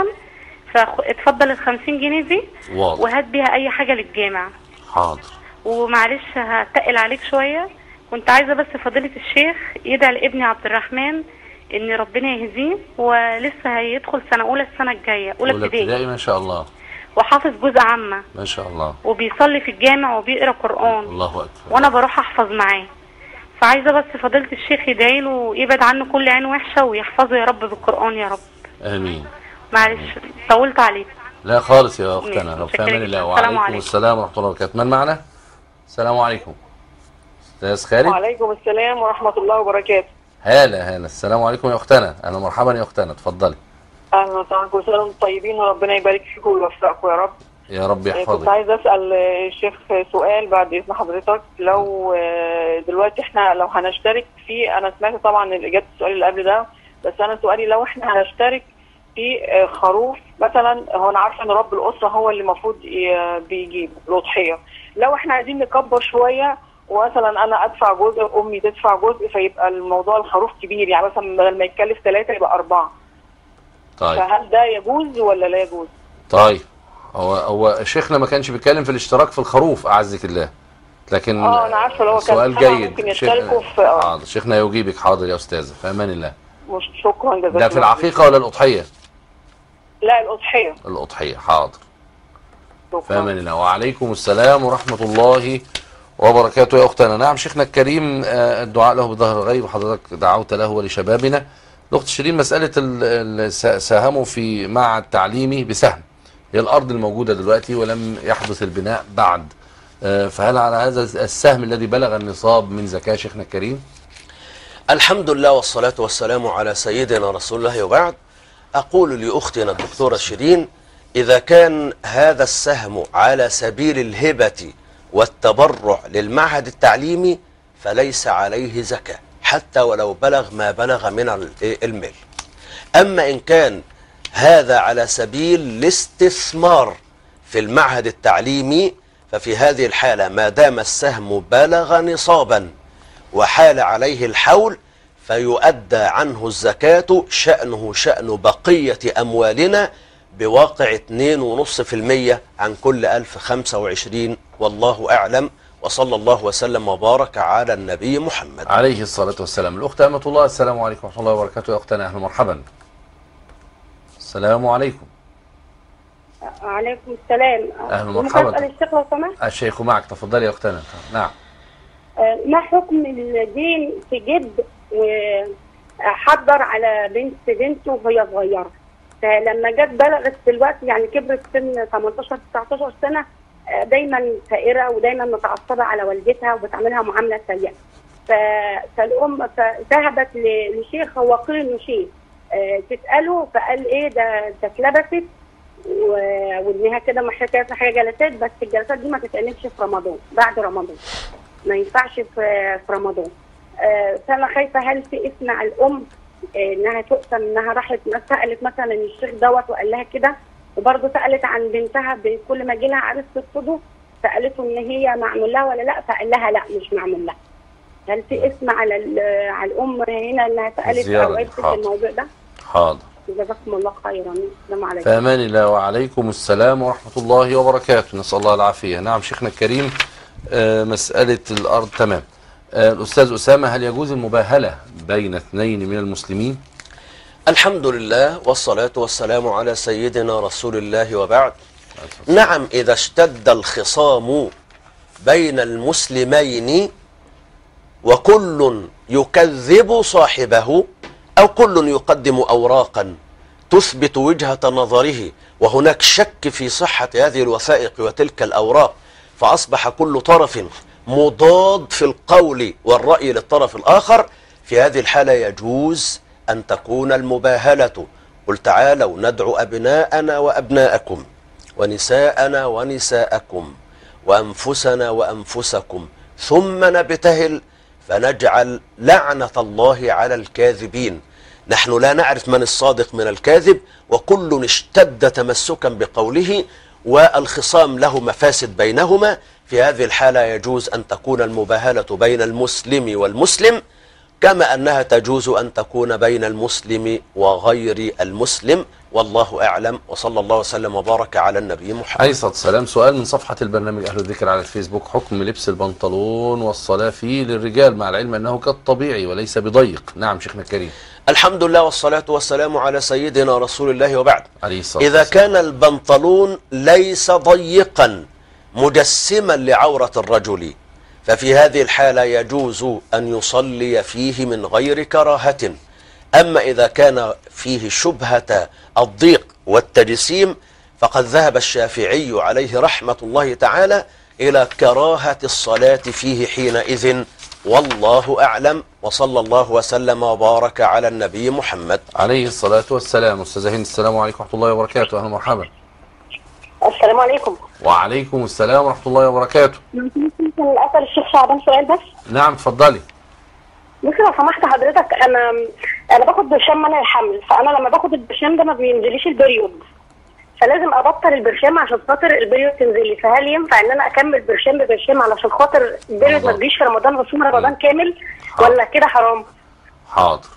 فاتفضل ال 50 جنيه دي وهات بيها اي حاجه للجامع. حاضر. ومعلش هتقل عليك شويه، كنت عايزه بس فضيله الشيخ يدعي لابني عبد الرحمن ان ربنا يهديه، ولسه هيدخل سنه اولى السنه الجايه، اولى ابتدائي ما شاء الله، وحافظ جزء عامه ما شاء الله، وبيصلي في الجامع وبيقرا قران. الله اكبر. وانا بروح احفظ معاه. فعايزه بس فضيله الشيخ يدعي له ويبعد عنه كل عين وحشه ويحفظه يا رب بالقران يا رب. امين. معلش طولت عليك. لا خالص يا اختنا، لو في امان الله. وعليكم السلام ورحمه الله وبركاته. من معنا؟ السلام عليكم. استاذ خالد. وعليكم السلام ورحمه الله وبركاته. هلا السلام عليكم يا اختنا. اهلا مرحبا يا اختنا، اتفضلي. اهلا وسهلا، كل سنه وانتم طيبين وربنا يبارك فيكم ويوفقكم يا رب. يا رب يحفظك. كنت عايزه اسال الشيخ سؤال بعد اذن حضرتك. لو دلوقتي احنا لو هنشترك في، انا سمعت طبعا اجابه السؤال اللي قبل ده، بس انا سؤالي لو احنا هنشترك في خروف مثلا، هو انا عارفه ان رب الاسره هو اللي المفروض بيجيب الاضحيه، لو احنا عايزين نكبر شويه ومثلا انا ادفع جزء امي تدفع جزء، فيبقى الموضوع الخروف كبير، يعني مثلا بدل ما يتكلف 3 يبقى 4. طيب فهل ده يجوز ولا لا يجوز؟ طيب هو شيخنا ما كانش بيتكلم في الاشتراك في الخروف اعزك الله، لكن انا عارفه لو كان سؤال جيد. ممكن يشتركوا في حاضر، شيخنا يجيبك. حاضر يا استاذه، في امان الله. شكرا جزاك الله. ده في العقيقه ولا الاضحيه؟ لا الاضحيه. الاضحيه، حاضر. في امان الله. وعليكم السلام ورحمه الله وبركاته يا اختنا. نعم شيخنا الكريم، الدعاء له بظهر الغيب، وحضرتك دعوت له ولشبابنا. الاخت شيرين، مساله ساهموا في معهد تعليمي بسهم، هي الارض الموجوده دلوقتي ولم يحدث البناء بعد، فهل على هذا السهم الذي بلغ النصاب من زكاة شيخنا الكريم؟ الحمد لله والصلاة والسلام على سيدنا رسول الله وبعد. أقول لأختنا الدكتورة شيرين، إذا كان هذا السهم على سبيل الهبة والتبرع للمعهد التعليمي فليس عليه زكاة حتى ولو بلغ ما بلغ من المال. أما إن كان هذا على سبيل الاستثمار في المعهد التعليمي ففي هذه الحالة ما دام السهم بلغ نصابا وحال عليه الحول فيؤدى عنه الزكاة، شأنه شأن بقية أموالنا بواقع 2.5% عن كل 1025. والله أعلم، وصلى الله وسلم وبارك على النبي محمد عليه الصلاة والسلام. الأخت أمة الله، السلام عليكم ورحمة الله وبركاته. يا أختنا أهلا مرحبا. السلام عليكم. وعليكم السلام. أهلا مرحبا. أسأل الشيخ لو سمحت. الشيخ معك، تفضلي يا أختنا. نعم. ما حكم الدين في جد وحضر على بنته وهي صغيرة، فلما جت بلغت دلوقتي يعني كبرت سن 18 19 سنة دايما ثائرة ودايما متعصبة على والدتها وبتعملها معاملة سيئة، فالأم ذهبت لشيخ هو قيل انه شيخ تسأله، فقال ايه ده اتلبست وانها كده محتاجة حاجة جلسات، بس الجلسات دي ما تتعملش في رمضان، بعد رمضان ما ينفعش في رمضان. فانا خايفه هل في اسم على الام انها تقسم انها راحت سالت مثلا الشيخ دوت وقال لها كده، وبرضه سالت عن بنتها بكل ما جه لها عرس ترفضه سالته ان هي معمول لها ولا لا، فقال لها لا مش معمول لها. هل في اسم على الام هنا انها سالت او عرفت الموضوع ده؟ حاضر. جزاكم الله خيرا. السلام عليكم. في امان الله. وعليكم السلام ورحمه الله وبركاته. نسال الله العافيه. نعم شيخنا الكريم، مساله الارض تمام. الأستاذ أسامة، هل يجوز المباهلة بين اثنين من المسلمين؟ الحمد لله والصلاة والسلام على سيدنا رسول الله وبعد. نعم، إذا اشتد الخصام بين المسلمين وكل يكذب صاحبه أو كل يقدم أوراقا تثبت وجهة نظره وهناك شك في صحة هذه الوثائق وتلك الأوراق، فأصبح كل طرف مضاد في القول والرأي للطرف الآخر، في هذه الحالة يجوز أن تكون المباهلة. قل تعالوا ندعو أبناءنا وأبناءكم ونساءنا ونساءكم وأنفسنا وأنفسكم ثم نبتهل فنجعل لعنة الله على الكاذبين. نحن لا نعرف من الصادق من الكاذب، وكل اشتد تمسكا بقوله والخصام له مفاسد بينهما. في هذه الحالة يجوز أن تكون المباهلة بين المسلم والمسلم، كما أنها تجوز أن تكون بين المسلم وغير المسلم. والله أعلم، وصلى الله وسلم وبارك على النبي محمد عليه الصلاة والسلام. سؤال من صفحة البرنامج أهل الذكر على الفيسبوك: حكم لبس البنطلون والصلاة فيه للرجال مع العلم أنه كالطبيعي وليس بضيق. نعم شيخنا الكريم. الحمد لله والصلاة والسلام على سيدنا رسول الله وبعد. عليه الصلاة إذا كان البنطلون ليس ضيقا مجسما لعورة الرجل ففي هذه الحالة يجوز أن يصلي فيه من غير كراهة. أما إذا كان فيه شبهة الضيق والتجسيم فقد ذهب الشافعي عليه رحمة الله تعالى إلى كراهة الصلاة فيه حينئذ، والله أعلم، وصلى الله وسلم وبارك على النبي محمد عليه الصلاة والسلام. أستاذة هند، السلام عليكم ورحمة الله وبركاته. أهلا مرحبا. السلام عليكم. وعليكم السلام ورحمة الله وبركاته. ممكن أسأل الشيخ شعبان سؤال بس؟ نعم اتفضلي. ممكن لو سمحت حضرتك، أنا باخد برشام منع الحمل، فأنا لما باخد البرشام ده ما بينزليش البريود، فلازم أبطل البرشام عشان خاطر البريود تنزلي، فهل ينفع إن أنا أكمل برشام ببرشام علشان خاطر البريود ما تجيش في رمضان وصوم رمضان كامل، ولا كده حرام؟ حاضر.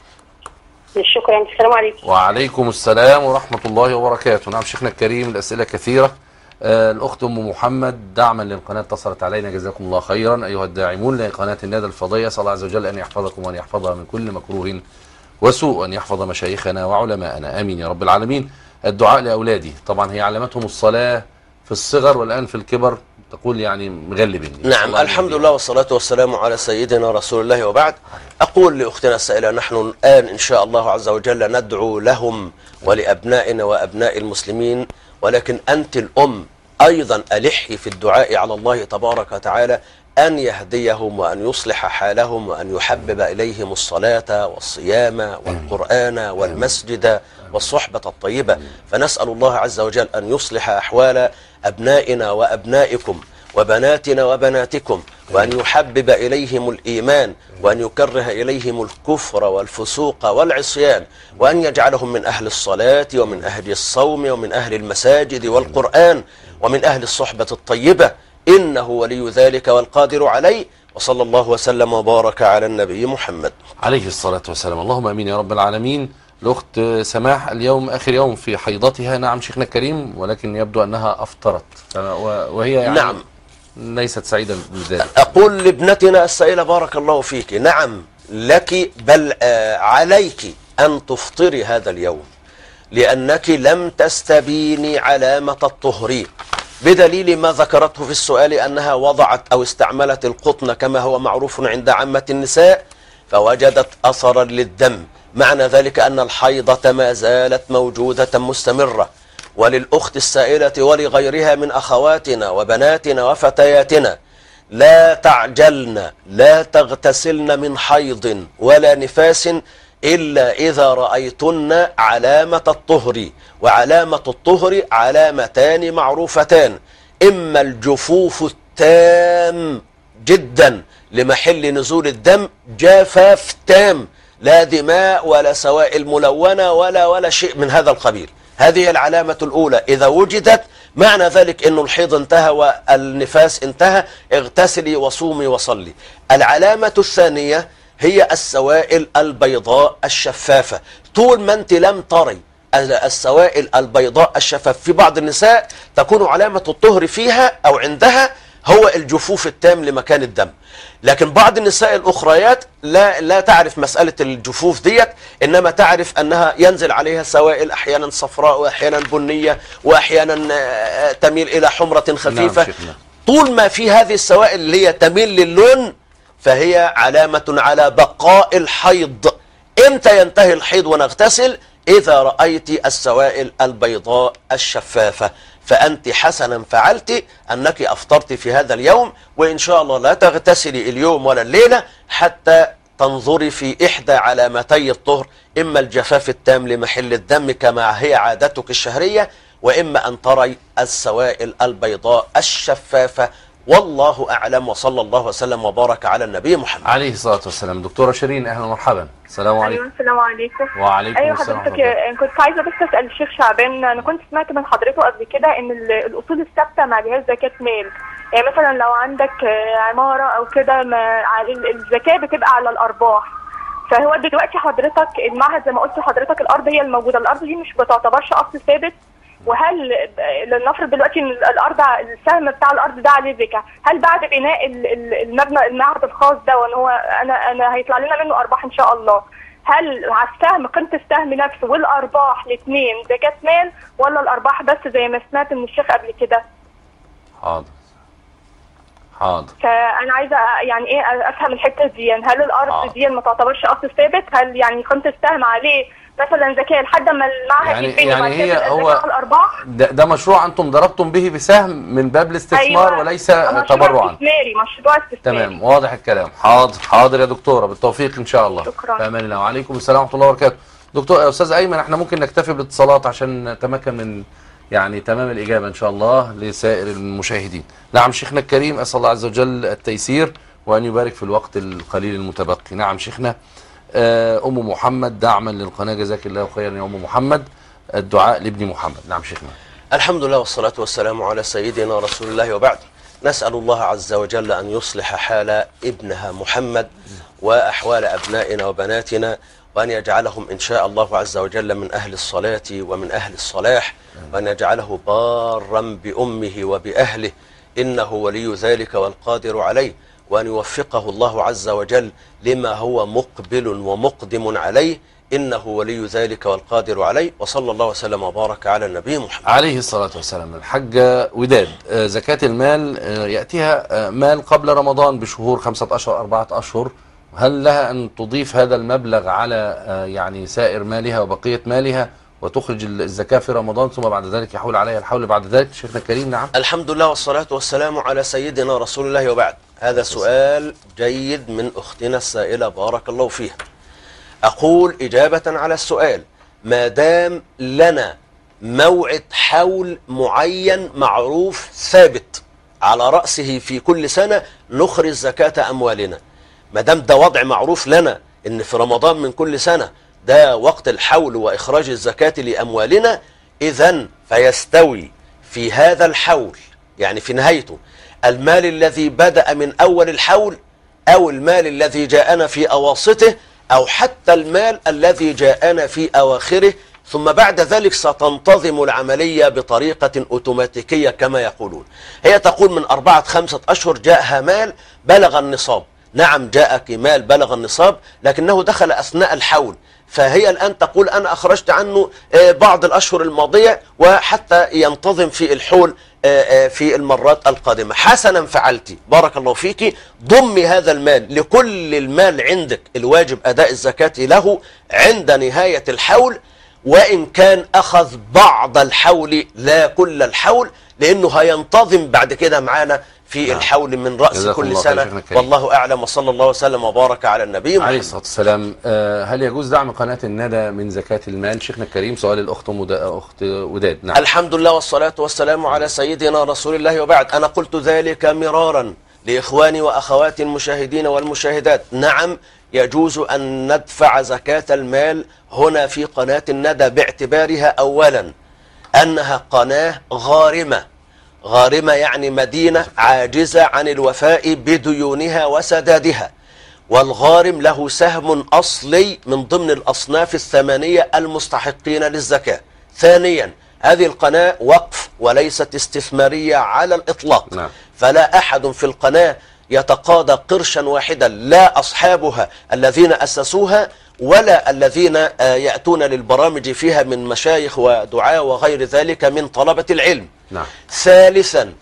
شكرا. السلام عليكم. وعليكم السلام ورحمة الله وبركاته. نعم شيخنا الكريم، الأسئلة كثيرة. الأخت أم محمد، دعما للقناة اتصلت علينا، جزاكم الله خيرا أيها الداعمون لقناة الندى الفضية. صلى الله عز وجل أن يحفظكم وأن يحفظها من كل مكروه وسوء، وأن يحفظ مشايخنا وعلماءنا، آمين يا رب العالمين. الدعاء لأولادي، طبعا هي علمتهم الصلاة في الصغر والآن في الكبر، تقول يعني مغلبني. نعم الحمد لله والصلاة والسلام على سيدنا رسول الله وبعد. أقول لأختنا السائلة، نحن الآن إن شاء الله عز وجل ندعو لهم ولأبنائنا وأبناء المسلمين، ولكن أنت الأم أيضا ألحي في الدعاء على الله تبارك وتعالى أن يهديهم وأن يصلح حالهم وأن يحبب إليهم الصلاة والصيام والقرآن والمسجد والصحبة الطيبة. فنسأل الله عز وجل أن يصلح أحوال أبنائنا وأبنائكم وبناتنا وبناتكم، وأن يحبب إليهم الإيمان، وأن يكره إليهم الكفر والفسوق والعصيان، وأن يجعلهم من أهل الصلاة ومن أهل الصوم ومن أهل المساجد والقرآن ومن أهل الصحبة الطيبة، إنه ولي ذلك والقادر عليه. وصلى الله وسلم وبارك على النبي محمد عليه الصلاة والسلام. اللهم أمين يا رب العالمين. الأخت سماح اليوم آخر يوم في حيضتها، نعم شيخنا الكريم، ولكن يبدو أنها أفطرت وهي يعني نعم ليست سعيدة بذلك. أقول لابنتنا السائلة بارك الله فيك، نعم لك بل عليك أن تفطري هذا اليوم، لأنك لم تستبيني علامة الطهر، بدليل ما ذكرته في السؤال أنها وضعت أو استعملت القطن كما هو معروف عند عامة النساء فوجدت أثرا للدم، معنى ذلك أن الحيضة ما زالت موجودة مستمرة. وللأخت السائلة ولغيرها من أخواتنا وبناتنا وفتياتنا، لا تعجلن، لا تغتسلن من حيض ولا نفاس إلا إذا رأيتن علامة الطهر. وعلامة الطهر علامتان معروفتان، إما الجفوف التام جدا لمحل نزول الدم، جفاف تام لا دماء ولا سوائل ملونة ولا شيء من هذا القبيل، هذه العلامة الأولى إذا وجدت معنى ذلك أن الحيض انتهى والنفاس انتهى، اغتسلي وصومي وصلي. العلامة الثانية هي السوائل البيضاء الشفافة، طول ما أنت لم تري السوائل البيضاء الشفافة في بعض النساء تكون علامة الطهر فيها أو عندها هو الجفوف التام لمكان الدم، لكن بعض النساء الأخريات لا تعرف مسألة الجفوف ديت، إنما تعرف أنها ينزل عليها سوائل أحيانا صفراء وأحيانا بنية وأحيانا تميل إلى حمرة خفيفة. نعم. طول ما في هذه السوائل اللي هي تميل للون فهي علامة على بقاء الحيض. إمتى ينتهي الحيض ونغتسل؟ إذا رأيت السوائل البيضاء الشفافة، فأنت حسنا فعلت أنك أفطرت في هذا اليوم، وإن شاء الله لا تغتسلي اليوم ولا الليلة حتى تنظري في إحدى علامتي الطهر، إما الجفاف التام لمحل الدم كما هي عادتك الشهرية، وإما أن تري السوائل البيضاء الشفافة. والله أعلم، وصلى الله وسلم وبارك على النبي محمد عليه الصلاة والسلام. دكتورة شيرين أهلا ومرحبا. السلام عليكم. أيوة السلام عليكم. وعليكم أيوة السلام. حضرتك كنت عايزة بس أسأل الشيخ شعبان، أنا كنت سمعت من حضرته قبل كده إن الأصول الثابتة ما عليهاش زكاة مال، يعني مثلا لو عندك عمارة أو كده الزكاة بتبقى على الأرباح، فهو دلوقتي حضرتك المعهد زي ما قلت لحضرتك الأرض هي الموجودة، الأرض دي مش بتعتبرش أصل ثابت، وهل لنفرض دلوقتي ان الارض السهم بتاع الارض ده عليه زكاه، هل بعد بناء المبنى المعهد الخاص ده وان هو انا هيطلع لنا منه ارباح ان شاء الله، هل على السهم قيمه السهم نفسه والارباح الاثنين زكاه مال ولا الارباح بس زي ما سمعت من الشيخ قبل كده؟ حاضر. فانا عايزه يعني ايه افهم الحته دي، هل الارض دي ما تعتبرش اصل ثابت؟ هل يعني قيمه السهم عليه مثلا زكاه لحد ما المعهد يتبني يعني هي هو الارباح؟ ده مشروع انتم ضربتم به بسهم من باب الاستثمار. أيوة. وليس تبرعا. مشروع استثماري. تمام، واضح الكلام. حاضر يا دكتوره، بالتوفيق ان شاء الله. شكرا. فامان الله. وعليكم السلام ورحمه الله وبركاته. دكتور استاذ ايمن، احنا ممكن نكتفي بالاتصالات عشان نتمكن من يعني تمام الاجابه ان شاء الله لسائر المشاهدين. نعم شيخنا الكريم، اسال الله عز وجل التيسير وان يبارك في الوقت القليل المتبقي. نعم شيخنا. أم محمد دعما للقناة، جزاك الله خيرا يا أم محمد. الدعاء لابن محمد. نعم شيخنا. الحمد لله والصلاة والسلام على سيدنا رسول الله، وبعد. نسأل الله عز وجل أن يصلح حال ابنها محمد وأحوال أبنائنا وبناتنا، وأن يجعلهم إن شاء الله عز وجل من أهل الصلاة ومن أهل الصلاح، وأن يجعله بارا بأمه وبأهله، إنه ولي ذلك والقادر عليه، وأن يوفقه الله عز وجل لما هو مقبل ومقدم عليه، إنه ولي ذلك والقادر عليه. وصلى الله وسلم وبارك على النبي محمد عليه الصلاة والسلام. الحاجة وداد، زكاة المال يأتيها مال قبل رمضان بشهور 5 أشهر 4 أشهر، هل لها أن تضيف هذا المبلغ على يعني سائر مالها وبقية مالها، وتخرج الزكاة في رمضان ثم بعد ذلك يحول عليها الحول بعد ذلك؟ شيخنا الكريم. نعم. الحمد لله والصلاة والسلام على سيدنا رسول الله وبعد. هذا سؤال جيد من أختنا السائلة بارك الله فيها. أقول إجابة على السؤال: ما دام لنا موعد حول معين معروف ثابت على رأسه في كل سنة نخرج زكاة أموالنا، ما دام ده وضع معروف لنا إن في رمضان من كل سنة ده وقت الحول وإخراج الزكاة لأموالنا، إذن فيستوي في هذا الحول، يعني في نهايته، المال الذي بدأ من أول الحول أو المال الذي جاءنا في أواسطه أو حتى المال الذي جاءنا في أواخره، ثم بعد ذلك ستنتظم العملية بطريقة أوتوماتيكية كما يقولون. هي تقول من 4-5 أشهر جاءها مال بلغ النصاب. نعم جاءك مال بلغ النصاب لكنه دخل أثناء الحول، فهي الآن تقول أنا أخرجت عنه بعض الأشهر الماضية وحتى ينتظم في الحول في المرات القادمة. حسنا فعلتي بارك الله فيك، ضمي هذا المال لكل المال عندك الواجب أداء الزكاة له عند نهاية الحول، وإن كان أخذ بعض الحول لا كل الحول، لأنه هينتظم بعد كده معانا في الحول من رأس كل سنة. والله أعلم، وصلى الله وسلم وبارك على النبي محمد عليه الصلاة والسلام. هل يجوز دعم قناة الندى من زكاة المال؟ شيخنا الكريم سؤال الأخت وداد. نعم. الحمد لله والصلاة والسلام على سيدنا رسول الله وبعد. أنا قلت ذلك مرارا لإخواني وأخواتي المشاهدين والمشاهدات. نعم يجوز أن ندفع زكاة المال هنا في قناة الندى باعتبارها أولا أنها قناة غارمة. غارمة يعني مدينة عاجزة عن الوفاء بديونها وسدادها، والغارم له سهم أصلي من ضمن الأصناف الثمانية المستحقين للزكاة. ثانيا هذه القناة وقف وليست استثمارية على الإطلاق. نعم. فلا أحد في القناة يتقاضى قرشا واحدا، لا أصحابها الذين أسسوها ولا الذين يأتون للبرامج فيها من مشايخ ودعاء وغير ذلك من طلبة العلم. نعم. ثالثا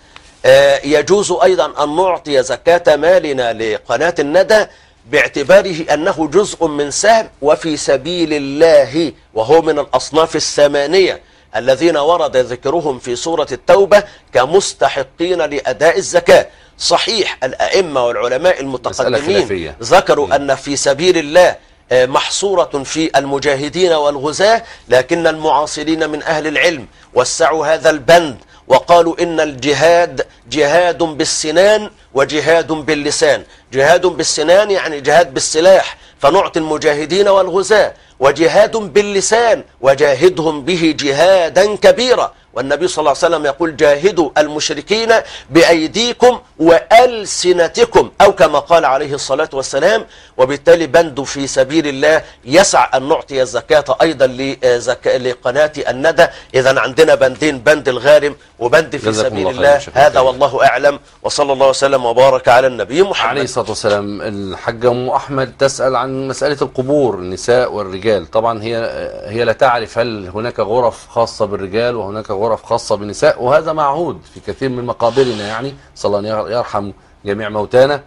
يجوز أيضا أن نعطي زكاة مالنا لقناة الندى باعتباره أنه جزء من سهم وفي سبيل الله، وهو من الأصناف الثمانية الذين ورد ذكرهم في سورة التوبة كمستحقين لأداء الزكاة. صحيح الأئمة والعلماء المتقدمين ذكروا أن في سبيل الله محصورة في المجاهدين والغزاة، لكن المعاصرين من أهل العلم وسعوا هذا البند وقالوا إن الجهاد جهاد بالسنان وجهاد باللسان. جهاد بالسنان يعني جهاد بالسلاح، فنعطي المجاهدين والغزاة، وجهاد باللسان وجاهدهم به جهادا كبيرا. والنبي صلى الله عليه وسلم يقول جاهدوا المشركين بأيديكم وألسنتكم، أو كما قال عليه الصلاة والسلام. وبالتالي بند في سبيل الله يسع أن نعطي الزكاة أيضا لقناة الندى. إذا عندنا بندين، بند الغارم وبند في سبيل الله. هذا والله أعلم، وصلى الله وسلم وبارك على النبي محمد عليه الصلاة والسلام. الحاجة أم أحمد تسأل عن مسألة القبور، النساء والرجال. طبعا هي لا تعرف هل هناك غرف خاصة بالرجال وهناك غرف خاصة بالنساء، وهذا معهود في كثير من مقابرنا، يعني صلى الله أن يرحم جميع موتانا.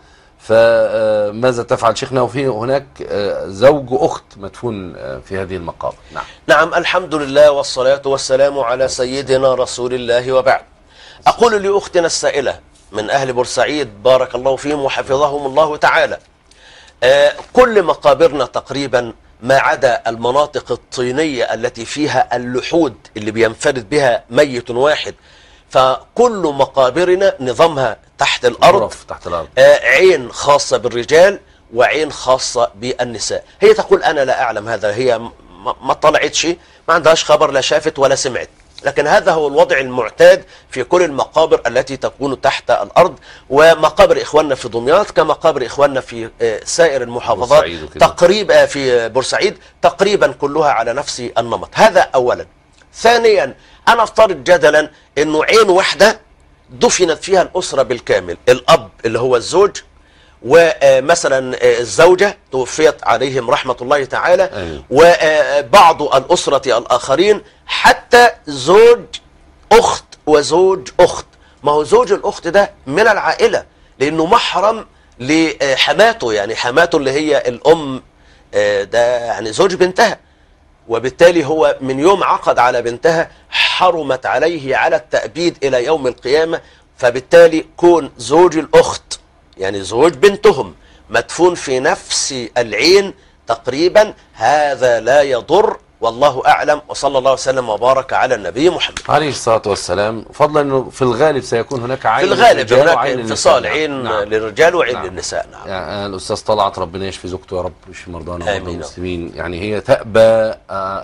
فماذا تفعل شيخنا؟ وفي هناك زوج أخت مدفون في هذه المقابر. نعم. نعم الحمد لله والصلاة والسلام على سيدنا رسول الله وبعد. أقول لأختنا السائلة من أهل بورسعيد بارك الله فيهم وحفظهم الله تعالى، كل مقابرنا تقريبا ما عدا المناطق الطينية التي فيها اللحود اللي بينفرد بها ميت واحد، فكل مقابرنا نظامها تحت الأرض، عين خاصة بالرجال وعين خاصة بالنساء. هي تقول أنا لا أعلم هذا، هي ما طلعتش، ما عندهاش خبر، لا شافت ولا سمعت، لكن هذا هو الوضع المعتاد في كل المقابر التي تكون تحت الأرض. ومقابر إخواننا في دمياط كمقابر إخواننا في سائر المحافظات تقريبا في بورسعيد تقريبا كلها على نفس النمط. هذا أولا. ثانيا أنا أفترض جدلا أنه عين واحدة دفنت فيها الأسرة بالكامل، الأب اللي هو الزوج ومثلا الزوجة توفيت عليهم رحمة الله تعالى، وبعض الأسرة الآخرين، حتى زوج أخت وزوج أخت. ما هو زوج الأخت ده من العائلة لأنه محرم لحماته، يعني حماته اللي هي الأم ده يعني زوج بنتها، وبالتالي هو من يوم عقد على بنتها حرمت عليه على التأبيد إلى يوم القيامة. فبالتالي كون زوج الأخت يعني زوج بنتهم مدفون في نفس العين تقريبا هذا لا يضر، والله أعلم، وصلى الله وسلم وبارك على النبي محمد عليه الصلاة والسلام. فضلا أنه في الغالب سيكون هناك عين في الغالب للرجال هناك وعين انفصال، للنساء. عين نعم. للرجال وعين نعم. للنساء. نعم. يعني الأستاذ طلعت ربنا يشفي زوجته يا رب، يشفي مرضانا ومرضى المسلمين. يعني هي تأبى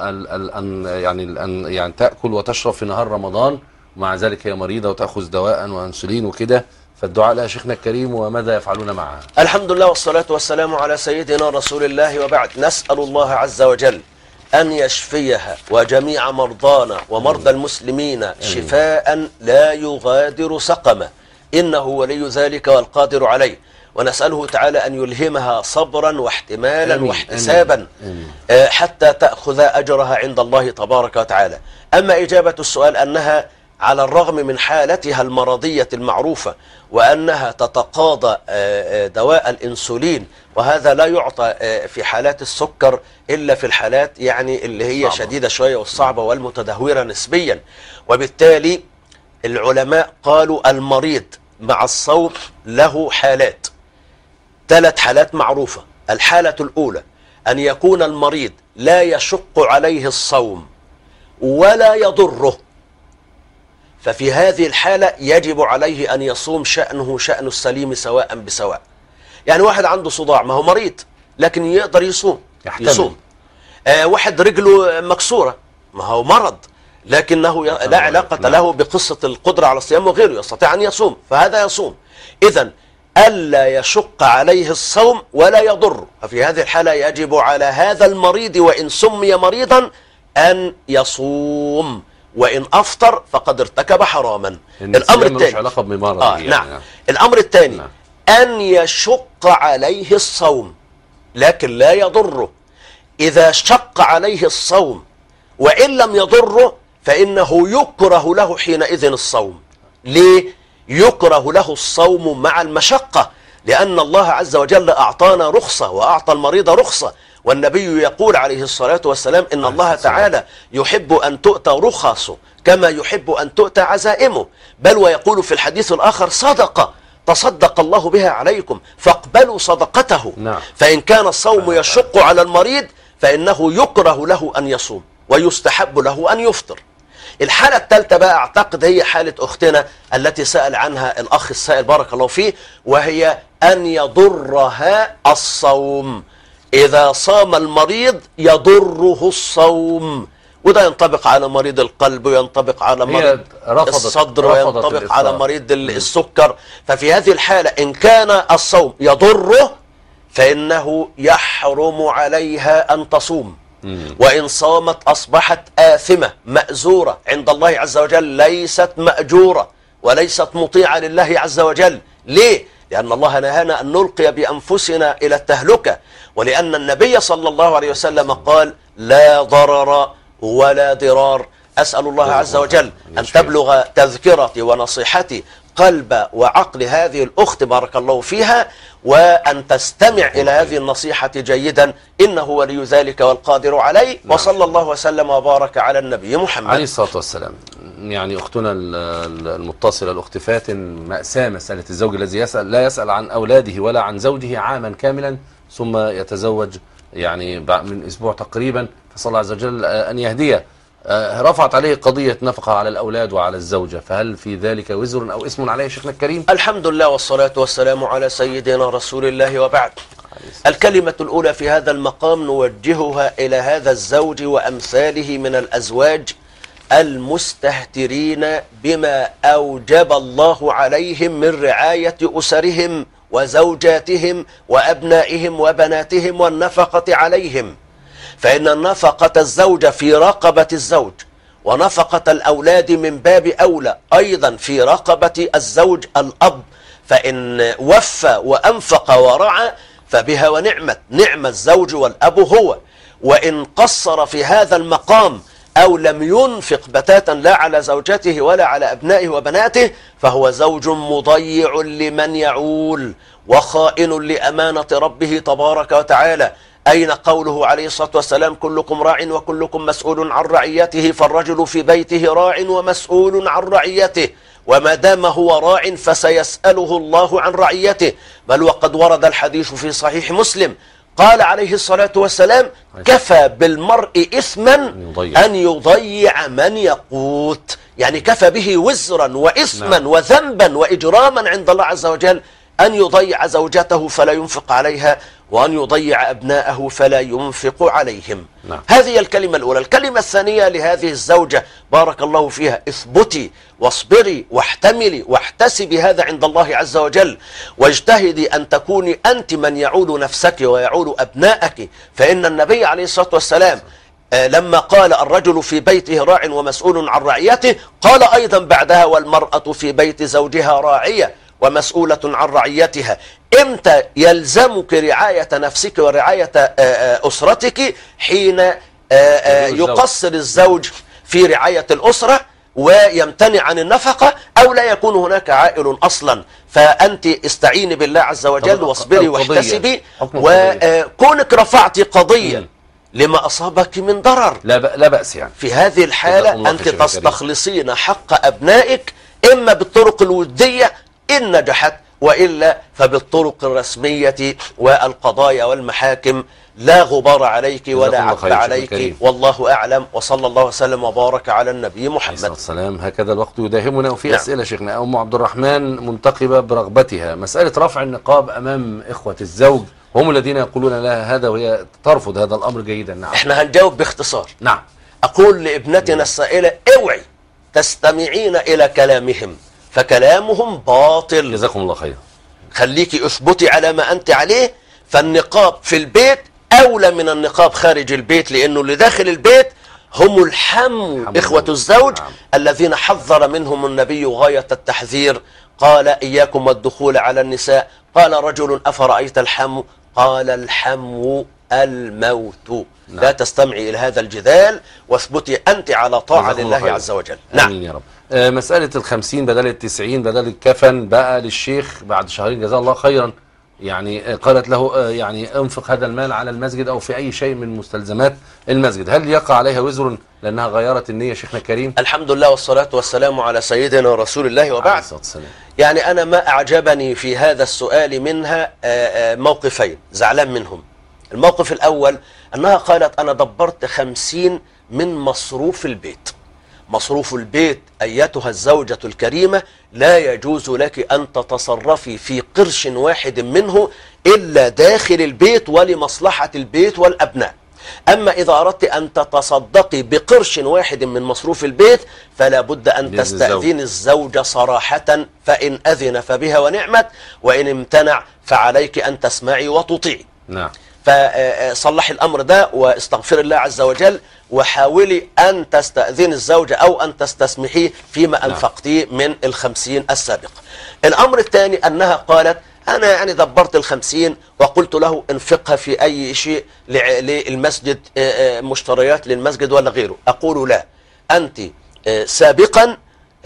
أن تأكل وتشرب في نهار رمضان، ومع ذلك هي مريضة وتأخذ دواء وأنسولين وكده، فالدعاء لها شيخنا الكريم، وماذا يفعلون معها؟ الحمد لله والصلاة والسلام على سيدنا رسول الله، وبعد. نسأل الله عز وجل أن يشفيها وجميع مرضانا ومرضى المسلمين شفاء لا يغادر سقما، إنه ولي ذلك والقادر عليه. ونسأله تعالى أن يلهمها صبرا واحتمالا واحتسابا حتى تأخذ أجرها عند الله تبارك وتعالى. أما إجابة السؤال أنها على الرغم من حالتها المرضية المعروفة وأنها تتقاضى دواء الإنسولين، وهذا لا يعطى في حالات السكر إلا في الحالات يعني اللي هي صعبة. شديدة شوية والصعبة والمتدهورة نسبيا. وبالتالي العلماء قالوا المريض مع الصوم له حالات، 3 حالات معروفة. الحالة الأولى أن يكون المريض لا يشق عليه الصوم ولا يضره، ففي هذه الحالة يجب عليه أن يصوم شأنه شأن السليم سواء بسواء. يعني واحد عنده صداع، ما هو مريض لكن يقدر يصوم يصوم. واحد رجله مكسورة، ما هو مرض لكنه لا علاقة له بقصة القدرة على الصيام وغيره، يستطيع أن يصوم، فهذا يصوم. إذن ألا يشق عليه الصوم ولا يضر، ففي هذه الحالة يجب على هذا المريض وإن سمي مريضا أن يصوم، وإن أفطر فقد ارتكب حراما. الأمر الثاني علاقة بمرض يعني. نعم. الأمر الثاني أن يشق عليه الصوم لكن لا يضره. إذا شق عليه الصوم وإن لم يضره فإنه يكره له حينئذ الصوم. ليه؟ يكره له الصوم مع المشقة، لأن الله عز وجل أعطانا رخصة وأعطى المريض رخصة، والنبي يقول عليه الصلاة والسلام إن الله تعالى يحب أن تؤتى رخصه كما يحب أن تؤتى عزائمه، بل ويقول في الحديث الآخر صدقة تصدق الله بها عليكم فاقبلوا صدقته. نعم. فإن كان الصوم يشق على المريض فإنه يكره له أن يصوم ويستحب له أن يفطر. الحالة الثالثة بقى أعتقد هي حالة أختنا التي سأل عنها الأخ السائل بارك الله فيه، وهي أن يضرها الصوم. إذا صام المريض يضره الصوم، وده ينطبق على مريض القلب وينطبق على مريض الصدر وينطبق على مريض السكر. ففي هذه الحالة إن كان الصوم يضره فإنه يحرم عليها أن تصوم، وإن صامت أصبحت آثمة مأزورة عند الله عز وجل، ليست مأجورة وليست مطيعة لله عز وجل. ليه؟ لأن الله نهانا أن نلقي بأنفسنا إلى التهلكة، ولأن النبي صلى الله عليه وسلم قال لا ضرر ولا ضرار. أسأل الله عز وجل أن تبلغ تذكرتي ونصيحتي قلب وعقل هذه الأخت بارك الله فيها، وأن تستمع إلى هذه النصيحة جيدا، إنه ولي ذلك والقادر عليه. وصلى الله وسلم وبارك على النبي محمد عليه الصلاة والسلام. يعني أختنا المتصلة الأخت فاتن، مأساة مسألة الزوج الذي لا يسأل عن أولاده ولا عن زوجه عاما كاملا ثم يتزوج يعني من أسبوع تقريبا، فصلى الله عز وجل أن يهديه. رفعت عليه قضية نفقة على الأولاد وعلى الزوجة، فهل في ذلك وزر أو اسم عليه شيخنا الكريم؟ الحمد لله والصلاة والسلام على سيدنا رسول الله، وبعد. الكلمة الأولى في هذا المقام نوجهها إلى هذا الزوج وأمثاله من الأزواج المستهترين بما أوجب الله عليهم من رعاية أسرهم وزوجاتهم وأبنائهم وبناتهم والنفقة عليهم. فإن نفقة الزوجة في رقبة الزوج ونفقة الأولاد من باب أولى أيضا في رقبة الزوج الأب، فإن وفى وأنفق ورعى فبها ونعمت، نعم الزوج والأب هو. وإن قصر في هذا المقام أو لم ينفق بتاتا لا على زوجته ولا على أبنائه وبناته فهو زوج مضيع لمن يعول وخائن لأمانة ربه تبارك وتعالى. أين قوله عليه الصلاة والسلام كلكم راع وكلكم مسؤول عن رعيته؟ فالرجل في بيته راع ومسؤول عن رعيته، وما دام هو راع فسيسأله الله عن رعيته. بل وقد ورد الحديث في صحيح مسلم قال عليه الصلاة والسلام كفى بالمرء إثما أن يضيع من يقوت، يعني كفى به وزرا وإثما وذنبا وإجراما عند الله عز وجل أن يضيع زوجته فلا ينفق عليها، وأن يضيع أبناءه فلا ينفق عليهم. هذه الكلمة الأولى. الكلمة الثانية لهذه الزوجة بارك الله فيها: اثبتي واصبري واحتملي واحتسبي هذا عند الله عز وجل، واجتهدي أن تكوني أنت من يعول نفسك ويعول أبنائك. فإن النبي عليه الصلاة والسلام لما قال الرجل في بيته راع ومسؤول عن رعيته، قال أيضا بعدها: والمرأة في بيت زوجها راعية ومسؤولة عن رعيتها. امتى يلزمك رعاية نفسك ورعاية أسرتك؟ حين يقصر الزوج في رعاية الأسرة ويمتنع عن النفقة، أو لا يكون هناك عائل أصلا. فأنت استعيني بالله عز وجل واصبري واحتسبي، وكونك رفعت قضية لما أصابك من ضرر لا بأس يعني. في هذه الحالة أنت تستخلصين حق أبنائك إما بالطرق الودية إن نجحت، وإلا فبالطرق الرسمية والقضايا والمحاكم. لا غبار عليك ولا عتب عليك، والله أعلم. وصلى الله وسلم وبارك على النبي محمد عليه السلام. هكذا الوقت يداهمنا، وفي أسئلة شيخنا. أم عبد الرحمن منتقبة برغبتها مسألة رفع النقاب أمام إخوة الزوج، هم الذين يقولون لها هذا وهي ترفض هذا الأمر جيدا. نعم، احنا هنجاوب باختصار. نعم. أقول لابنتنا السائلة: اوعي تستمعين إلى كلامهم، فكلامهم باطل. جزاكم الله خير. خليكي اثبتي على ما أنت عليه. فالنقاب في البيت أولى من النقاب خارج البيت، لأنه اللي داخل البيت هم الحمو إخوة الزوج الذين حذر منهم النبي غاية التحذير. قال: إياكم والدخول على النساء. قال رجل: أفرأيت الحمو؟ قال: الحمو الموت. لا تستمعي إلى هذا الجدال، واثبتي أنت على طاعة لله عز وجل. نعم يا رب. مسألة 50 بدل 90 بدل الكفن بقى للشيخ بعد شهرين، جزاه الله خيرا. يعني قالت له يعني انفق هذا المال على المسجد أو في أي شيء من مستلزمات المسجد، هل يقع عليها وزر لأنها غيرت النية شيخنا الكريم؟ الحمد لله والصلاة والسلام على سيدنا رسول الله، وبعد. يعني أنا ما أعجبني في هذا السؤال منها موقفين زعلان منهم. الموقف الأول أنها قالت: أنا دبرت 50 من مصروف البيت. مصروف البيت أيتها الزوجة الكريمة لا يجوز لك أن تتصرفي في قرش واحد منه إلا داخل البيت ولمصلحة البيت والأبناء. أما إذا أردت أن تتصدقي بقرش واحد من مصروف البيت فلا بد أن تستأذن الزوج صراحة، فإن أذن فبها ونعمت، وإن امتنع فعليك أن تسمعي وتطيعي. نعم. فصلحي الأمر ده واستغفر الله عز وجل، وحاولي أن تستأذن الزوجة أو أن تستسمحيه فيما أنفقتيه من 50 السابق. الأمر الثاني أنها قالت: أنا يعني دبرت 50 وقلت له انفقها في أي شيء للمسجد، مشتريات للمسجد ولا غيره. أقول لا، أنت سابقا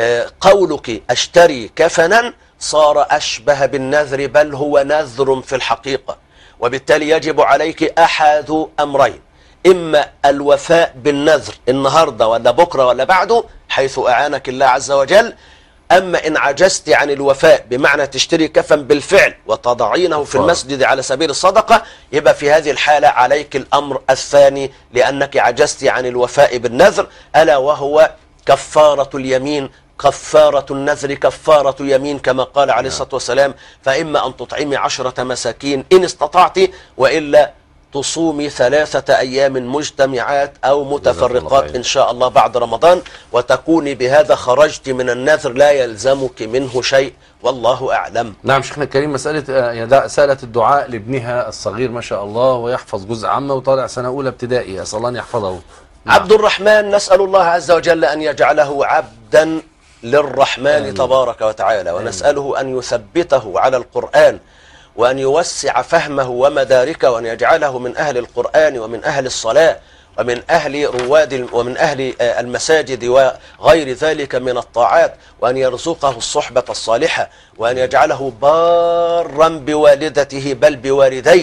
قولك أشتري كفنا صار أشبه بالنذر، بل هو نذر في الحقيقة، وبالتالي يجب عليك أحد أمرين: إما الوفاء بالنذر النهاردة ولا بكرة ولا بعده حيث أعانك الله عز وجل. أما إن عجزت عن الوفاء بمعنى تشتري كفن بالفعل وتضعينه في المسجد على سبيل الصدقة، يبقى في هذه الحالة عليك الأمر الثاني، لأنك عجزت عن الوفاء بالنذر، ألا وهو كفارة اليمين. كفارة النذر كفارة يمين كما قال عليه الصلاة والسلام: فإما أن تطعمي 10 مساكين إن استطعت، وإلا تصومي 3 أيام مجتمعات أو متفرقات إن شاء الله بعد رمضان، وتكوني بهذا خرجت من النذر لا يلزمك منه شيء، والله أعلم. نعم شيخنا الكريم. مسألة سألت الدعاء لابنها الصغير ما شاء الله ويحفظ جزء عامة وطالع سنة أولى ابتدائي، أسأل الله أن يحفظه. عبد الرحمن، نسأل الله عز وجل أن يجعله عبدا للرحمن تبارك وتعالى، ونسأله أن يثبته على القرآن، وأن يوسع فهمه ومداركه، وأن يجعله من أهل القرآن ومن أهل الصلاة ومن أهل ومن أهل المساجد وغير ذلك من الطاعات، وأن يرزقه الصحبة الصالحة، وأن يجعله بارا بوالدته بل بوالديه،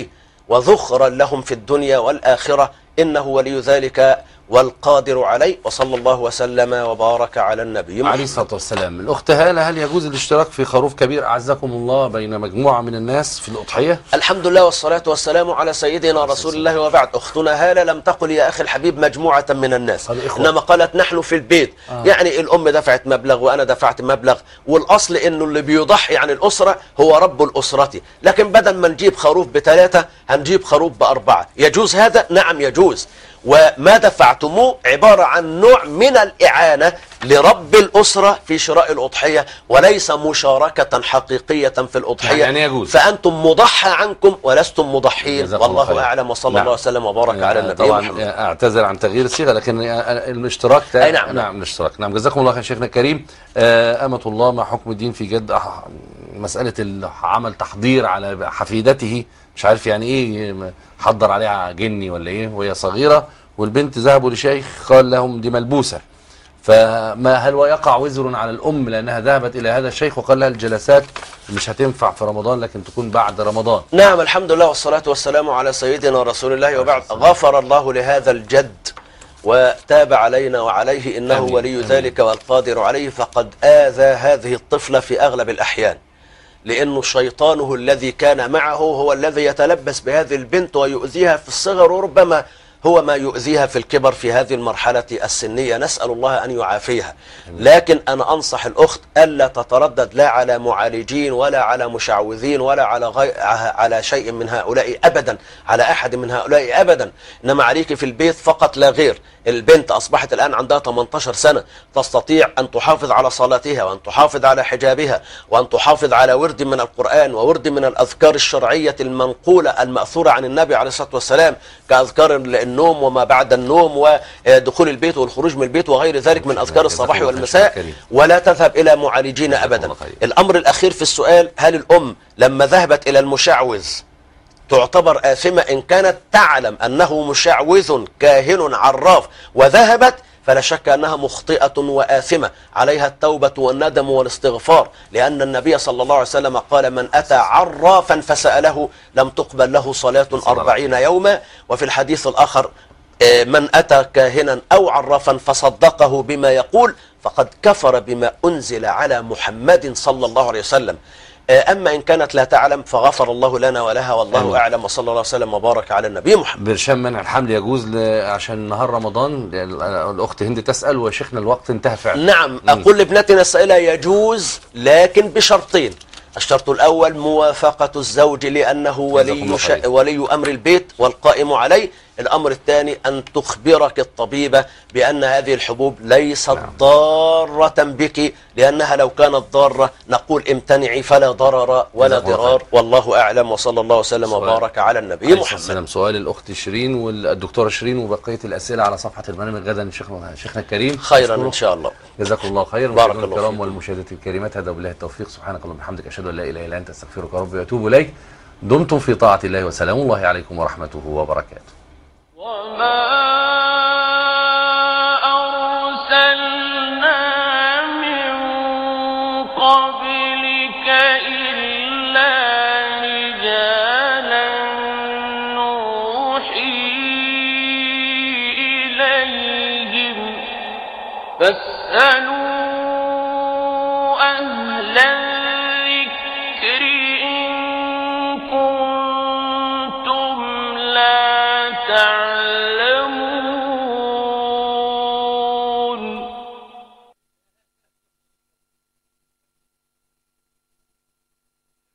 وذخرا لهم في الدنيا والآخرة، إنه ولي ذلك والقادر عليه. وصلى الله وسلم وبارك على النبي محمد عليه الصلاة والسلام. الأخت هالة، هل يجوز الاشتراك في خروف كبير أعزكم الله بين مجموعة من الناس في الأضحية؟ الحمد لله والصلاة والسلام على سيدنا رسول الله وبعد. أختنا هالة لم تقل يا أخي الحبيب مجموعة من الناس، إنما قالت نحن في البيت. يعني الأم دفعت مبلغ وأنا دفعت مبلغ، والأصل إنه اللي بيضحي عن الأسرة هو رب الأسرة، لكن بدل ما نجيب خروف ب3 هنجيب خروف ب4. يجوز هذا؟ نعم يجوز. وما دفعتموه عبارة عن نوع من الإعانة لرب الأسرة في شراء الأضحية، وليس مشاركة حقيقية في الأضحية. يعني يجوز. فأنتم مضحى عنكم ولستم مضحين، والله أعلم. وصلى الله وسلم وبارك على النبي طبعا محمد. أعتذر عن تغيير الصيغة، لكن الاشتراك نعم الاشتراك. نعم، جزاكم الله خير شيخنا الكريم. أمة الله، ما حكم الدين في جد مسألة عمل تحضير على حفيدته؟ مش عارف يعني ايه، حضر عليها جني ولا ايه وهي صغيرة، والبنت ذهبوا لشيخ قال لهم دي ملبوسة، فما هل ويقع وزر على الأم لأنها ذهبت إلى هذا الشيخ وقال لها الجلسات مش هتنفع في رمضان لكن تكون بعد رمضان؟ نعم، الحمد لله والصلاة والسلام على سيدنا رسول الله وبعد. غفر الله لهذا الجد وتاب علينا وعليه، إنه ولي ذلك والقادر عليه. فقد آذى هذه الطفلة في أغلب الأحيان، لأنه شيطانه الذي كان معه هو الذي يتلبس بهذه البنت ويؤذيها في الصغر، وربما هو ما يؤذيها في الكبر في هذه المرحلة السنية. نسأل الله أن يعافيها. لكن أنا أنصح الأخت ألا تتردد لا على معالجين ولا على مشعوذين ولا على شيء من هؤلاء أبدا، على أحد من هؤلاء أبدا. إنما عليك في البيت فقط لا غير. البنت أصبحت الآن عندها 18 سنة، تستطيع أن تحافظ على صلاتها وأن تحافظ على حجابها وأن تحافظ على ورد من القرآن وورد من الأذكار الشرعية المنقولة المأثورة عن النبي عليه الصلاة والسلام، كأذكار النوم وما بعد النوم ودخول البيت والخروج من البيت وغير ذلك من أذكار الصباح والمساء، ولا تذهب إلى معالجين أبدا. الأمر الأخير في السؤال: هل الأم لما ذهبت إلى المشعوذ تعتبر آثمة إن كانت تعلم أنه مشعوذ كاهن عراف وذهبت؟ فلا شك أنها مخطئة وآثمة، عليها التوبة والندم والاستغفار، لأن النبي صلى الله عليه وسلم قال: من أتى عرافا فسأله لم تقبل له صلاة 40 يوما. وفي الحديث الآخر: من أتى كاهنا أو عرافا فصدقه بما يقول فقد كفر بما أنزل على محمد صلى الله عليه وسلم. أما إن كانت لا تعلم فغفر الله لنا ولها، والله أعلم. وصلى الله وسلم وبارك على النبي محمد. برشام منع الحمل يجوز عشان نهار رمضان؟ الأخت هند تسأل وشيخنا الوقت انتهى فعلا. نعم، أقول لابنتنا السائلة يجوز، لكن بشرطين. الشرط الأول موافقة الزوج لأنه ولي أمر البيت والقائم عليه. الأمر الثاني أن تخبرك الطبيبة بأن هذه الحبوب ليست ضارة بك، لأنها لو كانت ضارة نقول امتنعي، فلا ضرر ولا ضرار. والله أعلم. وصلى الله وسلم وبارك على النبي محمد. سؤال الأخت شيرين والدكتورة شيرين وبقية الأسئلة على صفحة البرنامج غدا شيخنا الكريم. خيرا إن شاء الله. جزاكم الله خير. بارك الله الكرام والمشاهدات الكريمات، هذا وبالله التوفيق. سبحانك اللهم وبحمدك، أشهد أن لا إله إلا أنت، أستغفرك ربي وأتوب إليك. دمتم في طاعة الله، وسلام الله عليكم ورحمته وبركاته. وما أرسلنا من قبلك إلا رجالا نوحي إليهم فاسألوا